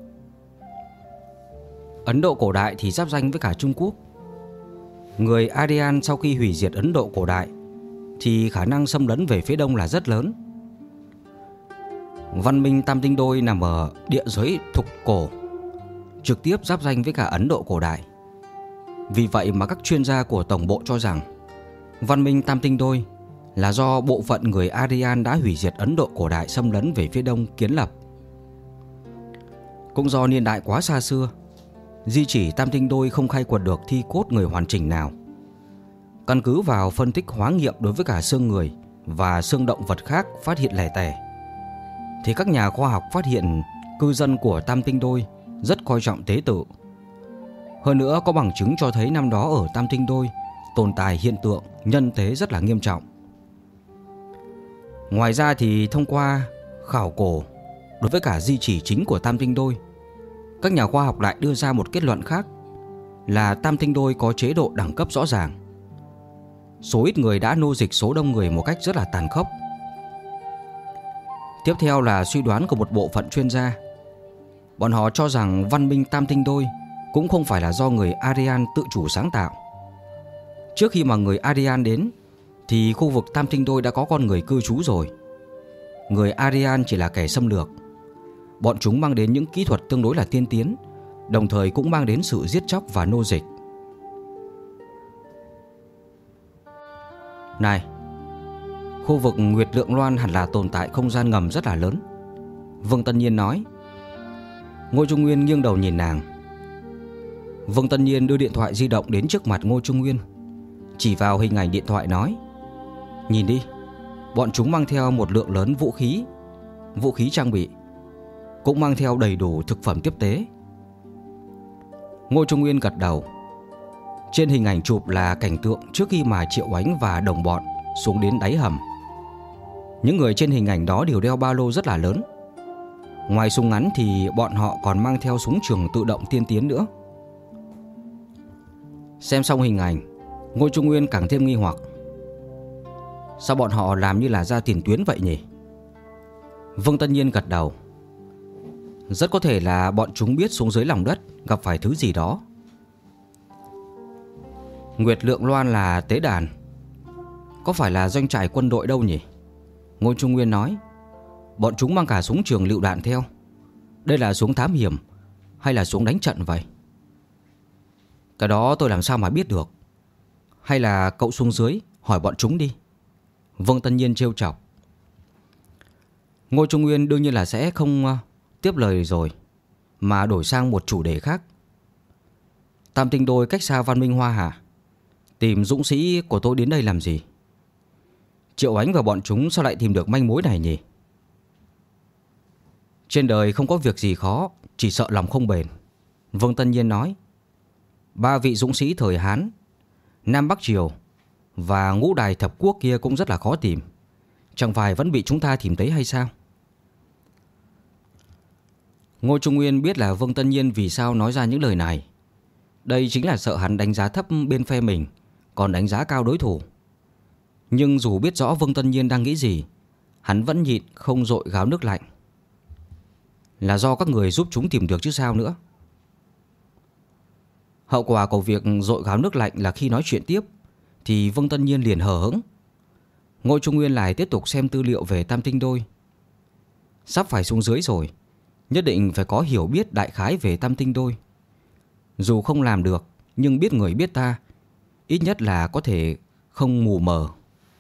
Ấn Độ cổ đại thì giáp ranh với cả Trung Quốc. Người Aryan sau khi hủy diệt Ấn Độ cổ đại thì khả năng xâm lấn về phía đông là rất lớn. Văn minh Tam Tinh Đôi nằm ở địa giới Thục cổ, trực tiếp giáp ranh với cả Ấn Độ cổ đại. Vì vậy mà các chuyên gia của Tổng bộ cho rằng văn minh Tam Tinh Đôi là do bộ phận người Aryan đã hủy diệt Ấn Độ cổ đại xâm lấn về phía đông kiến lập. Cũng do niên đại quá xa xưa, di chỉ Tam Tinh Đôi không khai quật được thi cốt người hoàn chỉnh nào. Căn cứ vào phân tích hóa nghiệm đối với cả xương người và xương động vật khác phát hiện lẻ tẻ, thì các nhà khoa học phát hiện cư dân của Tam Tinh Đôi rất coi trọng tế tự. Hơn nữa có bằng chứng cho thấy năm đó ở Tam Tinh Đôi tồn tại hiện tượng nhân tế rất là nghiêm trọng. Ngoài ra thì thông qua khảo cổ đối với cả di chỉ chính của Tam Tinh Đôi, các nhà khoa học lại đưa ra một kết luận khác là Tam Tinh Đôi có chế độ đẳng cấp rõ ràng. Số ít người đã nô dịch số đông người một cách rất là tàn khốc. Tiếp theo là suy đoán của một bộ phận chuyên gia. Bọn họ cho rằng văn minh Tam Tinh Đôi cũng không phải là do người Aryan tự chủ sáng tạo. Trước khi mà người Aryan đến thì khu vực Tam Tinh Đôi đã có con người cư trú rồi. Người Aryan chỉ là kẻ xâm lược. Bọn chúng mang đến những kỹ thuật tương đối là tiên tiến, đồng thời cũng mang đến sự giết chóc và nô dịch. Này, Khu vực Nguyệt Lượng Loan hẳn là tồn tại không gian ngầm rất là lớn, Vương Tân Nhiên nói. Ngô Trung Nguyên nghiêng đầu nhìn nàng. Vương Tân Nhiên đưa điện thoại di động đến trước mặt Ngô Trung Nguyên, chỉ vào hình ảnh điện thoại nói: Nhìn đi, bọn chúng mang theo một lượng lớn vũ khí trang bị, cũng mang theo đầy đủ thực phẩm tiếp tế. Ngô Trung Nguyên gật đầu. Trên hình ảnh chụp là cảnh tượng trước khi mà Triệu Ánh và đồng bọn xuống đến đáy hầm. Những người trên hình ảnh đó đều đeo ba lô rất là lớn. Ngoài súng ngắn thì bọn họ còn mang theo súng trường tự động tiên tiến nữa. Xem xong hình ảnh, Ngô Trung Nguyên càng thêm nghi hoặc. Sao bọn họ làm như là ra tiền tuyến vậy nhỉ? Vương Tân Nhiên gật đầu. Rất có thể là bọn chúng biết xuống dưới lòng đất gặp phải thứ gì đó. Nguyệt Lượng Loan là tế đàn, có phải là doanh trại quân đội đâu nhỉ? Ngô Trung Nguyên nói. Bọn chúng mang cả súng trường lựu đạn theo. Đây là súng thám hiểm hay là súng đánh trận vậy? Cái đó tôi làm sao mà biết được. Hay là cậu xuống dưới hỏi bọn chúng đi, Vương Tân Nhiên trêu chọc. Ngô Trung Nguyên đương nhiên là sẽ không tiếp lời rồi, mà đổi sang một chủ đề khác. Tam Tinh Đôi cách xa Văn Minh Hoa hả? Tìm dũng sĩ của tôi đến đây làm gì? Triệu Ánh và bọn chúng sao lại tìm được manh mối này nhỉ? Trên đời không có việc gì khó, chỉ sợ lòng không bền, Vương Tân Nhiên nói. 3 vị dũng sĩ thời Hán, Nam Bắc Triều và Ngũ Đài Thập Quốc kia cũng rất là khó tìm. Chẳng phải vẫn bị chúng ta tìm thấy hay sao? Ngô Trung Nguyên biết là Vương Tân Nhiên vì sao nói ra những lời này. Đây chính là sợ hắn đánh giá thấp bên phe mình, còn đánh giá cao đối thủ. Nhưng dù biết rõ Vương Tân Nhiên đang nghĩ gì, hắn vẫn nhịn không dội gáo nước lạnh. Là do các người giúp chúng tìm được chứ sao nữa. Hậu quả của việc dội gáo nước lạnh là khi nói chuyện tiếp thì Vương Tân Nhiên liền hờ hững. Ngô Trung Nguyên lại tiếp tục xem tư liệu về Tam Tinh Đôi. Sắp phải xuống dưới rồi, nhất định phải có hiểu biết đại khái về Tam Tinh Đôi. Dù không làm được, nhưng biết người biết ta, ít nhất là có thể không mù mờ.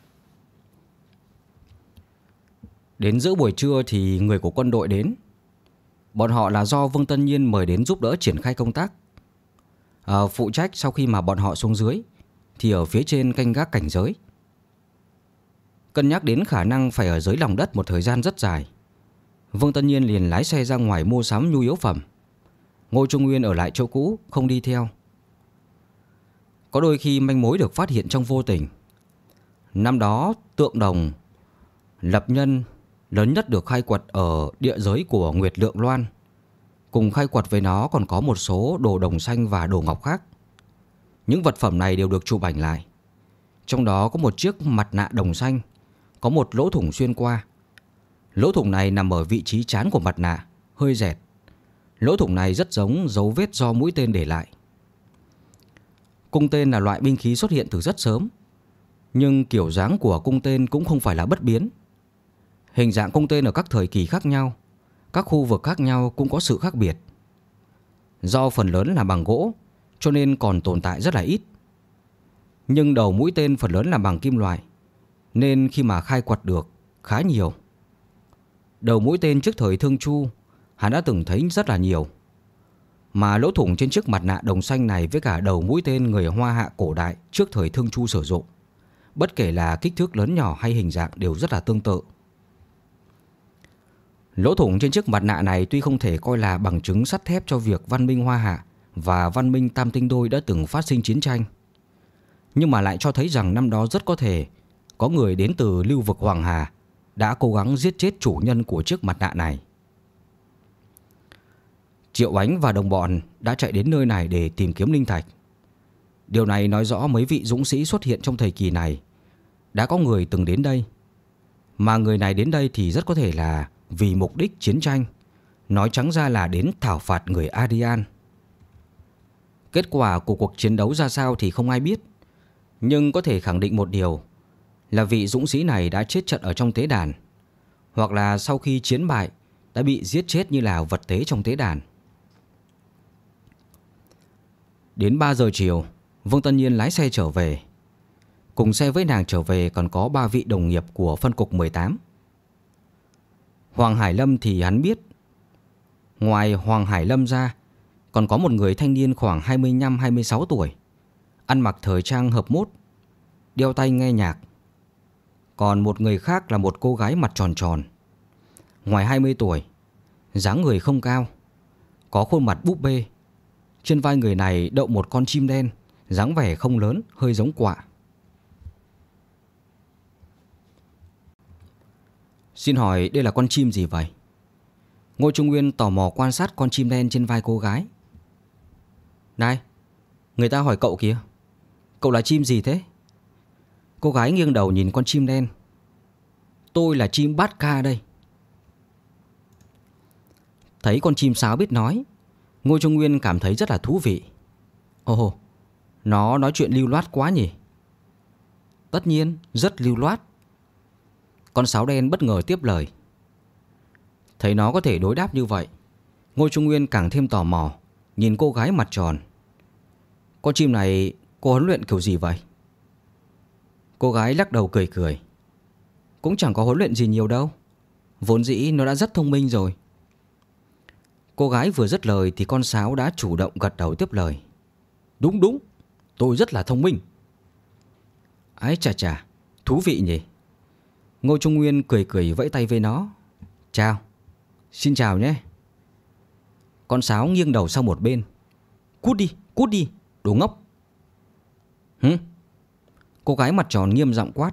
Đến giữa buổi trưa thì người của quân đội đến. Bọn họ là do Vương Tân Nhiên mời đến giúp đỡ triển khai công tác. Phụ trách sau khi mà bọn họ xuống dưới thì ở phía trên canh gác cảnh giới. Cân nhắc đến khả năng phải ở dưới lòng đất một thời gian rất dài, Vương Tân Nhiên liền lái xe ra ngoài mua sắm nhu yếu phẩm. Ngô Trung Nguyên ở lại chỗ cũ, không đi theo. Có đôi khi manh mối được phát hiện trong vô tình. Năm đó tượng đồng lập nhân lớn nhất được khai quật ở địa giới của Nguyệt Lượng Loan. Cùng khai quật với nó còn có một số đồ đồng xanh và đồ ngọc khác. Những vật phẩm này đều được chụp ảnh lại. Trong đó có một chiếc mặt nạ đồng xanh, có một lỗ thủng xuyên qua. Lỗ thủng này nằm ở vị trí trán của mặt nạ, hơi rẹt. Lỗ thủng này rất giống dấu vết do mũi tên để lại. Cung tên là loại binh khí xuất hiện từ rất sớm, nhưng kiểu dáng của cung tên cũng không phải là bất biến. Hình dạng cung tên ở các thời kỳ khác nhau, các khu vực khác nhau cũng có sự khác biệt. Do phần lớn là bằng gỗ, cho nên còn tồn tại rất là ít. Nhưng đầu mũi tên phần lớn là bằng kim loại, nên khi mà khai quật được khá nhiều. Đầu mũi tên trước thời Thương Chu, hắn đã từng thấy rất là nhiều. Mà lỗ thủng trên chiếc mặt nạ đồng xanh này với cả đầu mũi tên người Hoa Hạ cổ đại trước thời Thương Chu sử dụng, bất kể là kích thước lớn nhỏ hay hình dạng đều rất là tương tự. Lỗ thủng trên chiếc mặt nạ này tuy không thể coi là bằng chứng sắt thép cho việc văn minh Hoa Hạ và văn minh Tam Tinh Đôi đã từng phát sinh chiến tranh, nhưng mà lại cho thấy rằng năm đó rất có thể có người đến từ lưu vực Hoàng Hà đã cố gắng giết chết chủ nhân của chiếc mặt nạ này. Triệu Ánh và đồng bọn đã chạy đến nơi này để tìm kiếm linh thạch. Điều này nói rõ mấy vị dũng sĩ xuất hiện trong thời kỳ này đã có người từng đến đây. Mà người này đến đây thì rất có thể là vì mục đích chiến tranh, nói trắng ra là đến thảo phạt người Aryan. Kết quả của cuộc chiến đấu ra sao thì không ai biết, nhưng có thể khẳng định một điều là vị dũng sĩ này đã chết trận ở trong tế đàn, hoặc là sau khi chiến bại đã bị giết chết như là vật tế trong tế đàn. Đến 3 giờ chiều, Vương Tân Nhiên lái xe trở về. Cùng xe với nàng trở về còn có 3 vị đồng nghiệp của phân cục 18. Hoàng Hải Lâm thì hắn biết. Ngoài Hoàng Hải Lâm ra, còn có một người thanh niên khoảng 25-26 tuổi, ăn mặc thời trang hợp mốt, đeo tai nghe nhạc. Còn một người khác là một cô gái mặt tròn tròn, ngoài 20 tuổi, dáng người không cao, có khuôn mặt búp bê. Trên vai người này đậu một con chim đen, dáng vẻ không lớn, hơi giống quạ. Xin hỏi đây là con chim gì vậy? Ngô Trung Nguyên tò mò quan sát con chim đen trên vai cô gái. Này, người ta hỏi cậu kìa, cậu là chim gì thế? Cô gái nghiêng đầu nhìn con chim đen. Tôi là chim bát ca đây. Thấy con chim sáo biết nói, Ngô Trung Nguyên cảm thấy rất là thú vị. Ồ, nó nói chuyện lưu loát quá nhỉ? Tất nhiên, rất lưu loát. Con sáo đen bất ngờ tiếp lời. Thấy nó có thể đối đáp như vậy, Ngô Trung Nguyên càng thêm tò mò, nhìn cô gái mặt tròn. Con chim này cô huấn luyện kiểu gì vậy? Cô gái lắc đầu cười cười. Cũng chẳng có huấn luyện gì nhiều đâu, vốn dĩ nó đã rất thông minh rồi. Cô gái vừa dứt lời thì con sáo đã chủ động gật đầu tiếp lời. Đúng đúng, tôi rất là thông minh. Ái chà chà, thú vị nhỉ. Ngô Trung Nguyên cười cười vẫy tay với nó. Chào, xin chào nhé. Con sáo nghiêng đầu sang một bên. Cút đi, đồ ngốc. Hử? Cô gái mặt tròn nghiêm giọng quát.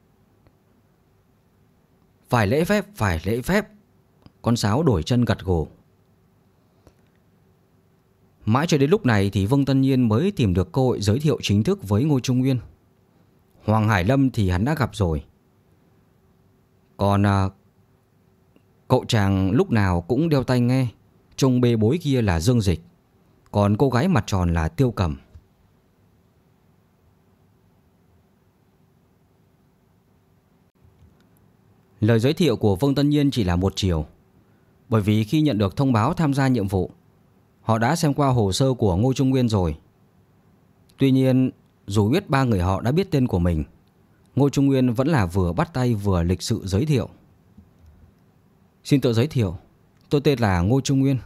Phải lễ phép. Con sáo đổi chân gật gù. Mãi cho đến lúc này thì Vương Tân Nhiên mới tìm được cơ hội giới thiệu chính thức với Ngô Trung Nguyên. Hoàng Hải Lâm thì hắn đã gặp rồi. Còn cậu chàng lúc nào cũng đeo tai nghe, trông bê bối kia là Dương Dịch. Còn cô gái mặt tròn là Tiêu Cẩm. Lời giới thiệu của Vương Tân Nhiên chỉ là một chiều. Bởi vì khi nhận được thông báo tham gia nhiệm vụ, họ đã xem qua hồ sơ của Ngô Trung Nguyên rồi. Tuy nhiên, dù biết 3 người họ đã biết tên của mình, Ngô Trung Nguyên vẫn là vừa bắt tay vừa lịch sự giới thiệu. Xin tự giới thiệu, tôi tên là Ngô Trung Nguyên.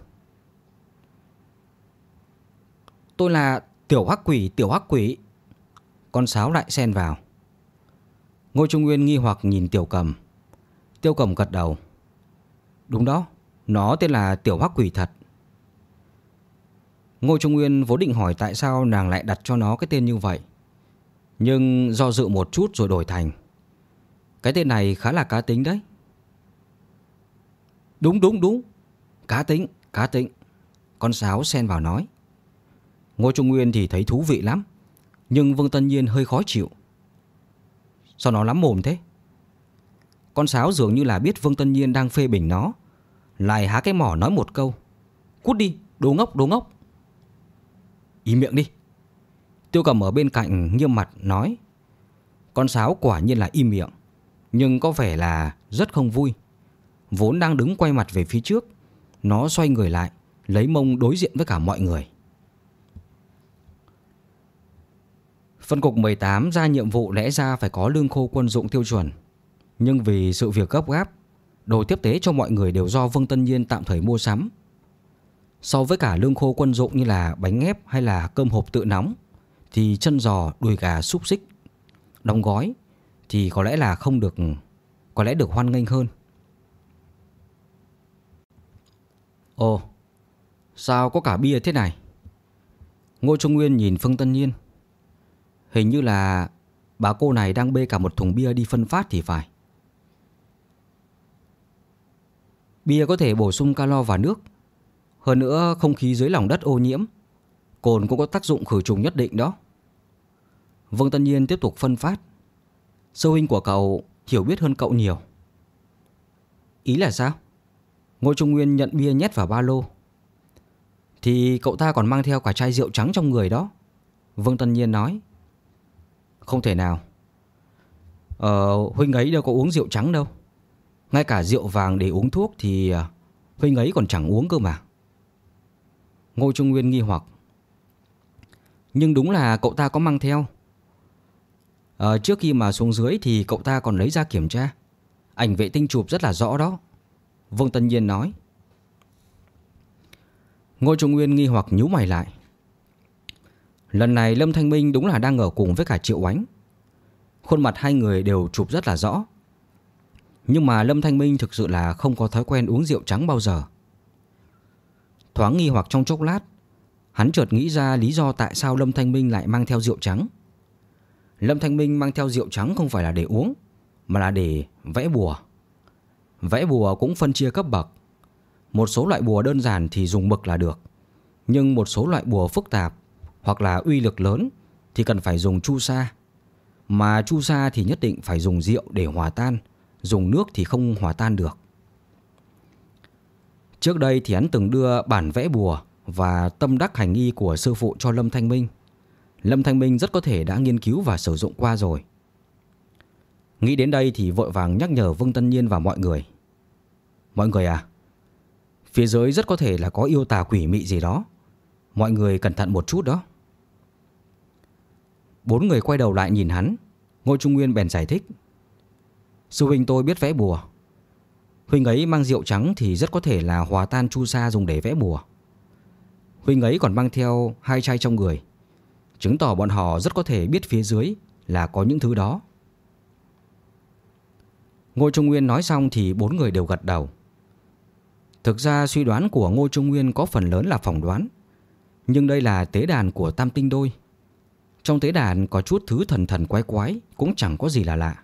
Tôi là Tiểu Hắc Quỷ. Con sáo lại xen vào. Ngô Trung Nguyên nghi hoặc nhìn Tiểu Cẩm. Tiêu Cẩm gật đầu. Đúng đó, nó tên là Tiểu Hắc Quỷ thật. Ngô Trung Nguyên vốn định hỏi tại sao nàng lại đặt cho nó cái tên như vậy, nhưng do dự một chút rồi đổi thành cái tên này khá là cá tính đấy. Đúng. Cá tính. Con sáo xen vào nói. Ngô Trung Nguyên thì thấy thú vị lắm, nhưng Vương Tân Nhiên hơi khó chịu. Sao nó lắm mồm thế? Con sáo dường như là biết Vương Tân Nhiên đang phê bình nó, lại há cái mỏ nói một câu. Cút đi, đồ ngốc. Im miệng đi. Tiêu Cẩm ở bên cạnh nghiêm mặt nói. Con sáo quả nhiên là im miệng, nhưng có vẻ là rất không vui. Vốn đang đứng quay mặt về phía trước, nó xoay người lại, lấy mông đối diện với cả mọi người. Phân cục 18 ra nhiệm vụ lẽ ra phải có lương khô quân dụng tiêu chuẩn, nhưng vì sự việc gấp gáp, đồ tiếp tế cho mọi người đều do Vương Tân Nhiên tạm thời mua sắm. So với cả lương khô quân dụng như là bánh ép hay là cơm hộp tự nóng, thì chân giò, đùi gà, xúc xích đóng gói thì có lẽ được hoan nghênh hơn. Ồ, sao có cả bia thế này? Ngô Trung Nguyên nhìn Vương Tân Nhiên. Hình như là bà cô này đang bê cả một thùng bia đi phân phát thì phải. Bia có thể bổ sung calo và nước. Hơn nữa không khí dưới lòng đất ô nhiễm, cồn cũng có tác dụng khử trùng nhất định đó. Vương Tân Nhiên tiếp tục phân phát. Sư huynh của cậu hiểu biết hơn cậu nhiều. Ý là sao? Ngô Trung Nguyên nhận bia nhét vào ba lô. Thì cậu ta còn mang theo cả chai rượu trắng trong người đó, Vương Tân Nhiên nói. Không thể nào. Huynh ấy đâu có uống rượu trắng đâu. Ngay cả rượu vàng để uống thuốc thì huynh ấy còn chẳng uống cơ mà. Ngô Trung Nguyên nghi hoặc. Nhưng đúng là cậu ta có mang theo. Trước khi mà xuống dưới thì cậu ta còn lấy ra kiểm tra. Ảnh vệ tinh chụp rất là rõ đó, Vương Tân Nhiên nói. Ngô Trung Nguyên nghi hoặc nhíu mày lại. Lần này Lâm Thanh Minh đúng là đang ở cùng với cả Triệu Ánh. Khuôn mặt hai người đều chụp rất là rõ. Nhưng mà Lâm Thanh Minh thực sự là không có thói quen uống rượu trắng bao giờ. Thoáng nghi hoặc trong chốc lát, hắn chợt nghĩ ra lý do tại sao Lâm Thanh Minh lại mang theo rượu trắng. Lâm Thanh Minh mang theo rượu trắng không phải là để uống, mà là để vẽ bùa. Vẽ bùa cũng phân chia cấp bậc. Một số loại bùa đơn giản thì dùng mực là được, nhưng một số loại bùa phức tạp hoặc là uy lực lớn thì cần phải dùng chu sa. Mà chu sa thì nhất định phải dùng rượu để hòa tan, dùng nước thì không hòa tan được. Trước đây thì hắn từng đưa bản vẽ bùa và tâm đắc hành nghi của sư phụ cho Lâm Thanh Minh. Lâm Thanh Minh rất có thể đã nghiên cứu và sử dụng qua rồi. Nghĩ đến đây thì vội vàng nhắc nhở Vương Tân Nhiên và mọi người. Mọi người à, phía dưới rất có thể là có yêu tà quỷ mị gì đó. Mọi người cẩn thận một chút đó. Bốn người quay đầu lại nhìn hắn. Ngô Trung Nguyên bèn giải thích. Sư huynh tôi biết vẽ bùa. Huynh ấy mang rượu trắng thì rất có thể là hòa tan chu sa dùng để vẽ bùa. Huynh ấy còn mang theo 2 chai trong người, chứng tỏ bọn họ rất có thể biết phía dưới là có những thứ đó. Ngô Trung Nguyên nói xong thì bốn người đều gật đầu. Thực ra suy đoán của Ngô Trung Nguyên có phần lớn là phỏng đoán. Nhưng đây là tế đàn của Tam Tinh Đôi. Trong tế đàn có chút thứ thần thần quái quái, cũng chẳng có gì là lạ.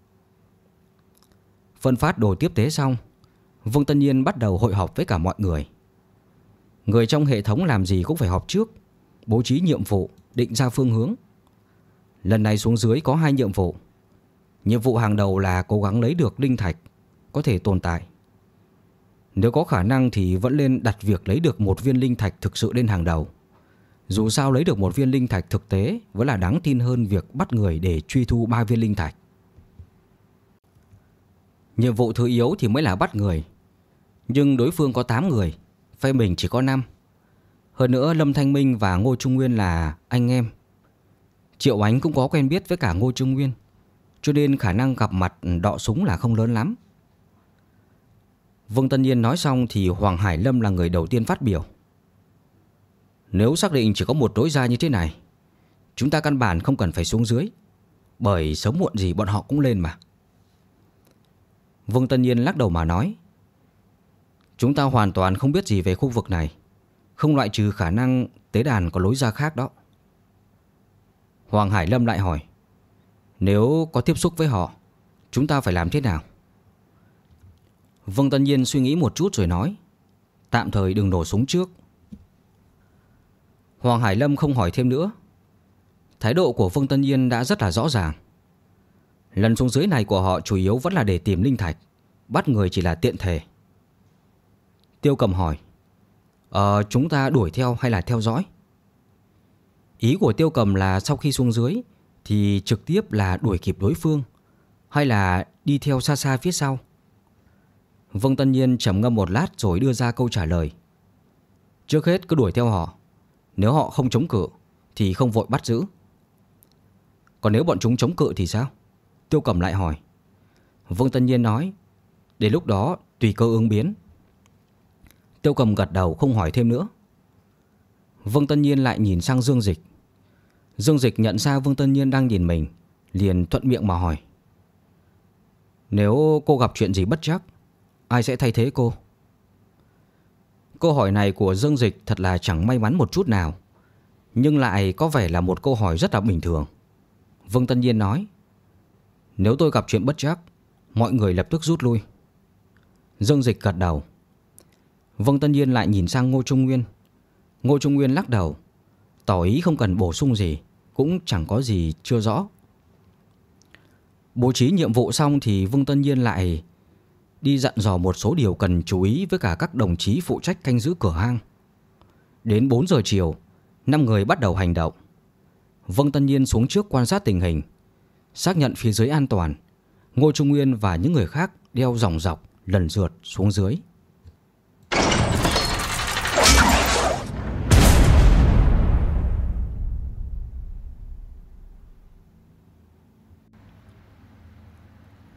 Phân phát đồ tiếp tế xong, Vương Tân Nhiên bắt đầu hội họp với cả mọi người. Người trong hệ thống làm gì cũng phải họp trước, bố trí nhiệm vụ, định ra phương hướng. Lần này xuống dưới có 2 nhiệm vụ. Nhiệm vụ hàng đầu là cố gắng lấy được linh thạch có thể tồn tại. Nếu có khả năng thì vẫn nên đặt việc lấy được 1 viên linh thạch thực sự lên hàng đầu. Dù sao lấy được 1 viên linh thạch thực tế vẫn là đáng tin hơn việc bắt người để truy thu 3 viên linh thạch. Nhiệm vụ thứ yếu thì mới là bắt người. Nhưng đối phương có 8 người, phe mình chỉ có 5. Hơn nữa Lâm Thanh Minh và Ngô Trung Nguyên là anh em. Triệu Ánh cũng có quen biết với cả Ngô Trung Nguyên, cho nên khả năng gặp mặt đọ súng là không lớn lắm. Vương Tân Nhiên nói xong thì Hoàng Hải Lâm là người đầu tiên phát biểu. Nếu xác định chỉ có một đối gia như thế này, chúng ta căn bản không cần phải xuống dưới, bởi sớm muộn gì bọn họ cũng lên mà. Vương Tân Nhiên lắc đầu mà nói. Chúng ta hoàn toàn không biết gì về khu vực này, không loại trừ khả năng tế đàn có lối ra khác đó. Hoàng Hải Lâm lại hỏi. Nếu có tiếp xúc với họ, chúng ta phải làm thế nào? Vương Tân Nhiên suy nghĩ một chút rồi nói. Tạm thời đừng nổ súng trước. Hoàng Hải Lâm không hỏi thêm nữa. Thái độ của Vương Tân Nhiên đã rất là rõ ràng. Lần xuống dưới này của họ chủ yếu vẫn là để tìm linh thạch, bắt người chỉ là tiện thể. Tiêu Cầm hỏi. Chúng ta đuổi theo hay là theo dõi? Ý của Tiêu Cầm là sau khi xuống dưới thì trực tiếp là đuổi kịp đối phương, hay là đi theo xa xa phía sau? Vương Tân Nhiên trầm ngâm một lát rồi đưa ra câu trả lời. Trước hết cứ đuổi theo họ. Nếu họ không chống cự thì không vội bắt giữ. Còn nếu bọn chúng chống cự thì sao? Tiêu Cầm lại hỏi. Vương Tân Nhiên nói. Đến lúc đó tùy cơ ứng biến. Tiêu Cầm gật đầu không hỏi thêm nữa. Vương Tân Nhiên lại nhìn sang Dương Dịch. Dương Dịch nhận ra Vương Tân Nhiên đang nhìn mình, liền thuận miệng mà hỏi. Nếu cô gặp chuyện gì bất trắc, ai sẽ thay thế cô? Câu hỏi này của Dương Dịch thật là chẳng may mắn một chút nào, nhưng lại có vẻ là một câu hỏi rất là bình thường. Vương Tân Nhiên nói. Nếu tôi gặp chuyện bất trắc, mọi người lập tức rút lui. Dương Dịch gật đầu. Vương Tân Nhiên lại nhìn sang Ngô Trung Nguyên. Ngô Trung Nguyên lắc đầu, tỏ ý không cần bổ sung gì, cũng chẳng có gì chưa rõ. Bố trí nhiệm vụ xong thì Vương Tân Nhiên lại đi dặn dò một số điều cần chú ý với cả các đồng chí phụ trách canh giữ cửa hang. Đến 4 giờ chiều, 5 người bắt đầu hành động. Vương Tân Nhiên xuống trước quan sát tình hình, xác nhận phía dưới an toàn. Ngô Trung Nguyên và những người khác đeo dòng dọc lần lượt xuống dưới.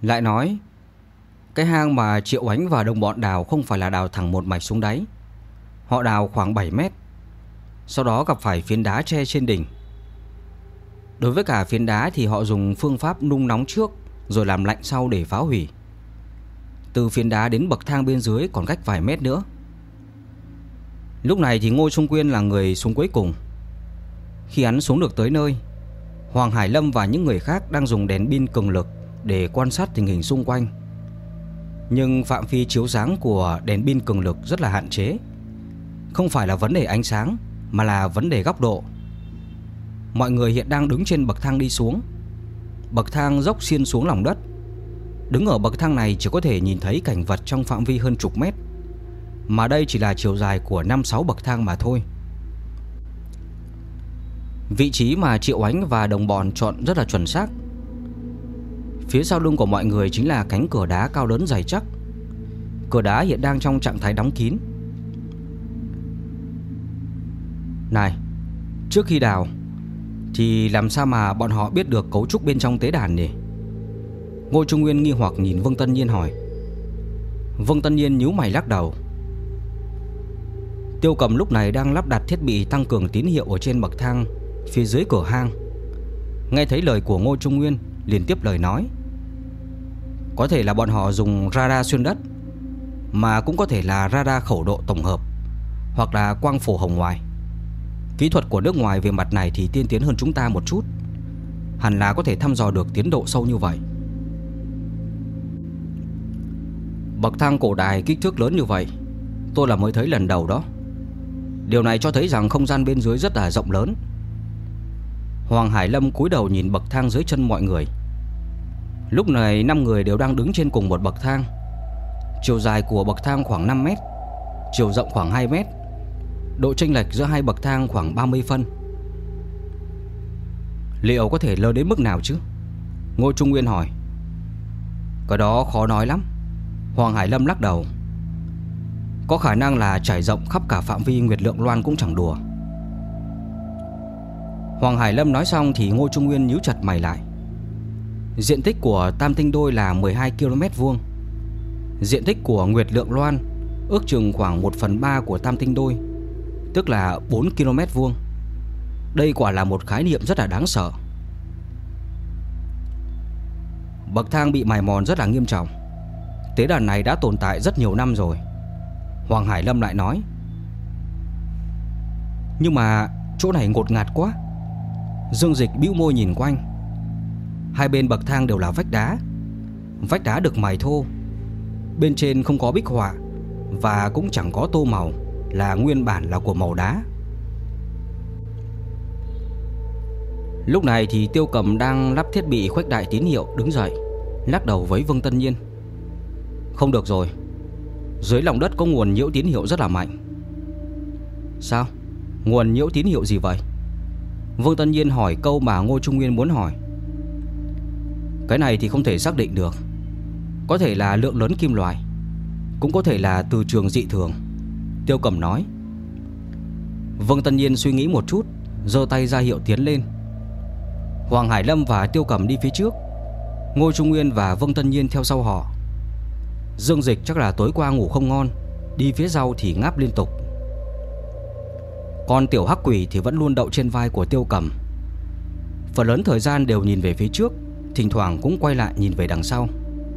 Lại nói, cái hang mà Triệu Ánh và đồng bọn đào không phải là đào thẳng một mạch xuống đáy. Họ đào khoảng 7 mét, sau đó gặp phải phiến đá che trên đỉnh. Đối với cả phiến đá thì họ dùng phương pháp nung nóng trước rồi làm lạnh sau để phá hủy. Từ phiến đá đến bậc thang bên dưới còn cách vài mét nữa. Lúc này thì Ngô Trung Quyên là người xuống cuối cùng. Khi hắn xuống được tới nơi, Hoàng Hải Lâm và những người khác đang dùng đèn pin cường lực để quan sát tình hình xung quanh. Nhưng phạm vi chiếu sáng của đèn pin cường lực rất là hạn chế. Không phải là vấn đề ánh sáng, mà là vấn đề góc độ. Mọi người hiện đang đứng trên bậc thang đi xuống. Bậc thang dốc xiên xuống lòng đất. Đứng ở bậc thang này chỉ có thể nhìn thấy cảnh vật trong phạm vi hơn chục mét, mà đây chỉ là chiều dài của 5-6 bậc thang mà thôi. Vị trí mà Triệu Ánh và đồng bọn chọn rất là chuẩn xác. Phía sau lưng của mọi người chính là cánh cửa đá cao lớn dày chắc. Cửa đá hiện đang trong trạng thái đóng kín. Này, trước khi đào thì làm sao mà bọn họ biết được cấu trúc bên trong tế đàn nhỉ? Ngô Trung Nguyên nghi hoặc nhìn Vương Tân Nhiên hỏi. Vương Tân Nhiên nhíu mày lắc đầu. Tiêu Cầm lúc này đang lắp đặt thiết bị tăng cường tín hiệu ở trên bậc thang phía dưới cửa hang. Nghe thấy lời của Ngô Trung Nguyên, liền tiếp lời nói. Có thể là bọn họ dùng radar xuyên đất, mà cũng có thể là radar khẩu độ tổng hợp, hoặc là quang phổ hồng ngoại. Kỹ thuật của nước ngoài về mặt này thì tiên tiến hơn chúng ta một chút, hẳn là có thể thăm dò được tiến độ sâu như vậy. Bậc thang cổ đài kích thước lớn như vậy tôi là mới thấy lần đầu đó. Điều này cho thấy rằng không gian bên dưới rất là rộng lớn. Hoàng Hải Lâm cúi đầu nhìn bậc thang dưới chân mọi người. Lúc này 5 người đều đang đứng trên cùng một bậc thang. Chiều dài của bậc thang khoảng 5 mét, chiều rộng khoảng 2 mét. Độ chênh lệch giữa hai bậc thang khoảng 30 phân. Liệu có thể lớn đến mức nào chứ? Ngô Trung Nguyên hỏi. Cái đó khó nói lắm. Hoàng Hải Lâm lắc đầu. Có khả năng là trải rộng khắp cả phạm vi Nguyệt Lượng Loan cũng chẳng đùa. Hoàng Hải Lâm nói xong thì Ngô Trung Nguyên nhíu chặt mày lại. Diện tích của Tam Tinh Đôi là 12 km vuông. Diện tích của Nguyệt Lượng Loan ước chừng khoảng 1/3 của Tam Tinh Đôi, tức là 4 km vuông. Đây quả là một khái niệm rất là đáng sợ. Bậc thang bị mài mòn rất là nghiêm trọng. Tế đàn này đã tồn tại rất nhiều năm rồi. Hoàng Hải Lâm lại nói. Nhưng mà chỗ này ngột ngạt quá. Dương Dịch bĩu môi nhìn quanh. Hai bên bậc thang đều là vách đá. Vách đá được mài thô. Bên trên không có bích họa, và cũng chẳng có tô màu, là nguyên bản là của màu đá. Lúc này thì Tiêu Cầm đang lắp thiết bị khuếch đại tín hiệu đứng dậy, lắc đầu với Vương Tân Nhiên. Không được rồi, dưới lòng đất có nguồn nhiễu tín hiệu rất là mạnh. Sao? Nguồn nhiễu tín hiệu gì vậy? Vương Tân Nhiên hỏi câu mà Ngô Trung Nguyên muốn hỏi. Cái này thì không thể xác định được. Có thể là lượng lớn kim loại, cũng có thể là từ trường dị thường, Tiêu Cầm nói. Vương Tân Nhiên suy nghĩ một chút, giơ tay ra hiệu tiến lên. Hoàng Hải Lâm và Tiêu Cầm đi phía trước, Ngô Trung Nguyên và Vương Tân Nhiên theo sau họ. Dương Dịch chắc là tối qua ngủ không ngon, đi phía sau thì ngáp liên tục. Còn tiểu hắc quỷ thì vẫn luôn đậu trên vai của Tiêu Cầm. Phần lớn thời gian đều nhìn về phía trước, thỉnh thoảng cũng quay lại nhìn về đằng sau.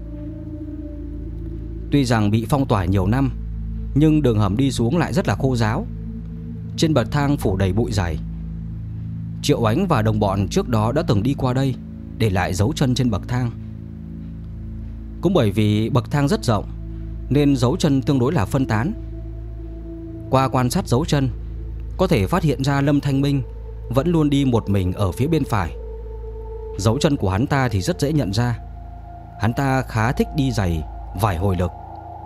Tuy rằng bị phong tỏa nhiều năm, nhưng đường hầm đi xuống lại rất là khô ráo. Trên bậc thang phủ đầy bụi dày. Triệu Ánh và đồng bọn trước đó đã từng đi qua đây, để lại dấu chân trên bậc thang. Cũng bởi vì bậc thang rất rộng, nên dấu chân tương đối là phân tán. Qua quan sát dấu chân, có thể phát hiện ra Lâm Thanh Minh vẫn luôn đi một mình ở phía bên phải. Dấu chân của hắn ta thì rất dễ nhận ra. Hắn ta khá thích đi giày vài hồi lực.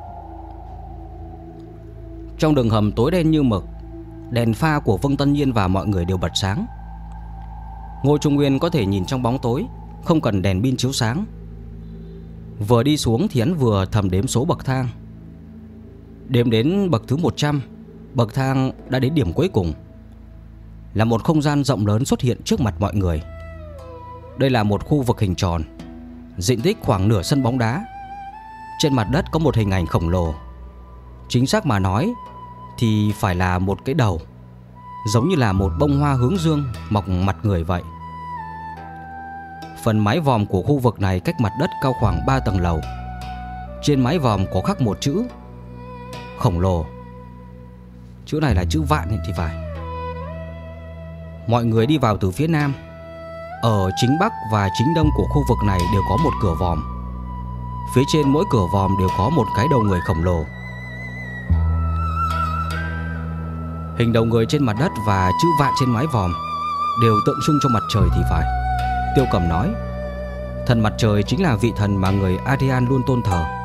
Trong đường hầm tối đen như mực, đèn pha của Vương Tân Nhiên và mọi người đều bật sáng. Ngô Trung Nguyên có thể nhìn trong bóng tối, không cần đèn pin chiếu sáng. Vừa đi xuống thì hắn vừa thầm đếm số bậc thang. Đếm đến bậc thứ 100, bậc thang đã đến điểm cuối cùng. Là một không gian rộng lớn xuất hiện trước mặt mọi người. Đây là một khu vực hình tròn, diện tích khoảng nửa sân bóng đá. Trên mặt đất có một hình ảnh khổng lồ. Chính xác mà nói thì phải là một cái đầu, giống như là một bông hoa hướng dương mọc mặt người vậy. Phần mái vòm của khu vực này cách mặt đất cao khoảng 3 tầng lầu. Trên mái vòm có khắc một chữ khổng lồ. Chữ này là chữ vạn thì phải. Mọi người đi vào từ phía nam. Ở chính bắc và chính đông của khu vực này đều có một cửa vòm. Phía trên mỗi cửa vòm đều có một cái đầu người khổng lồ. Hình đầu người trên mặt đất và chữ vạn trên mái vòm đều tượng trưng cho mặt trời thì phải. Tiêu Cầm nói, thần mặt trời chính là vị thần mà người Aryan luôn tôn thờ.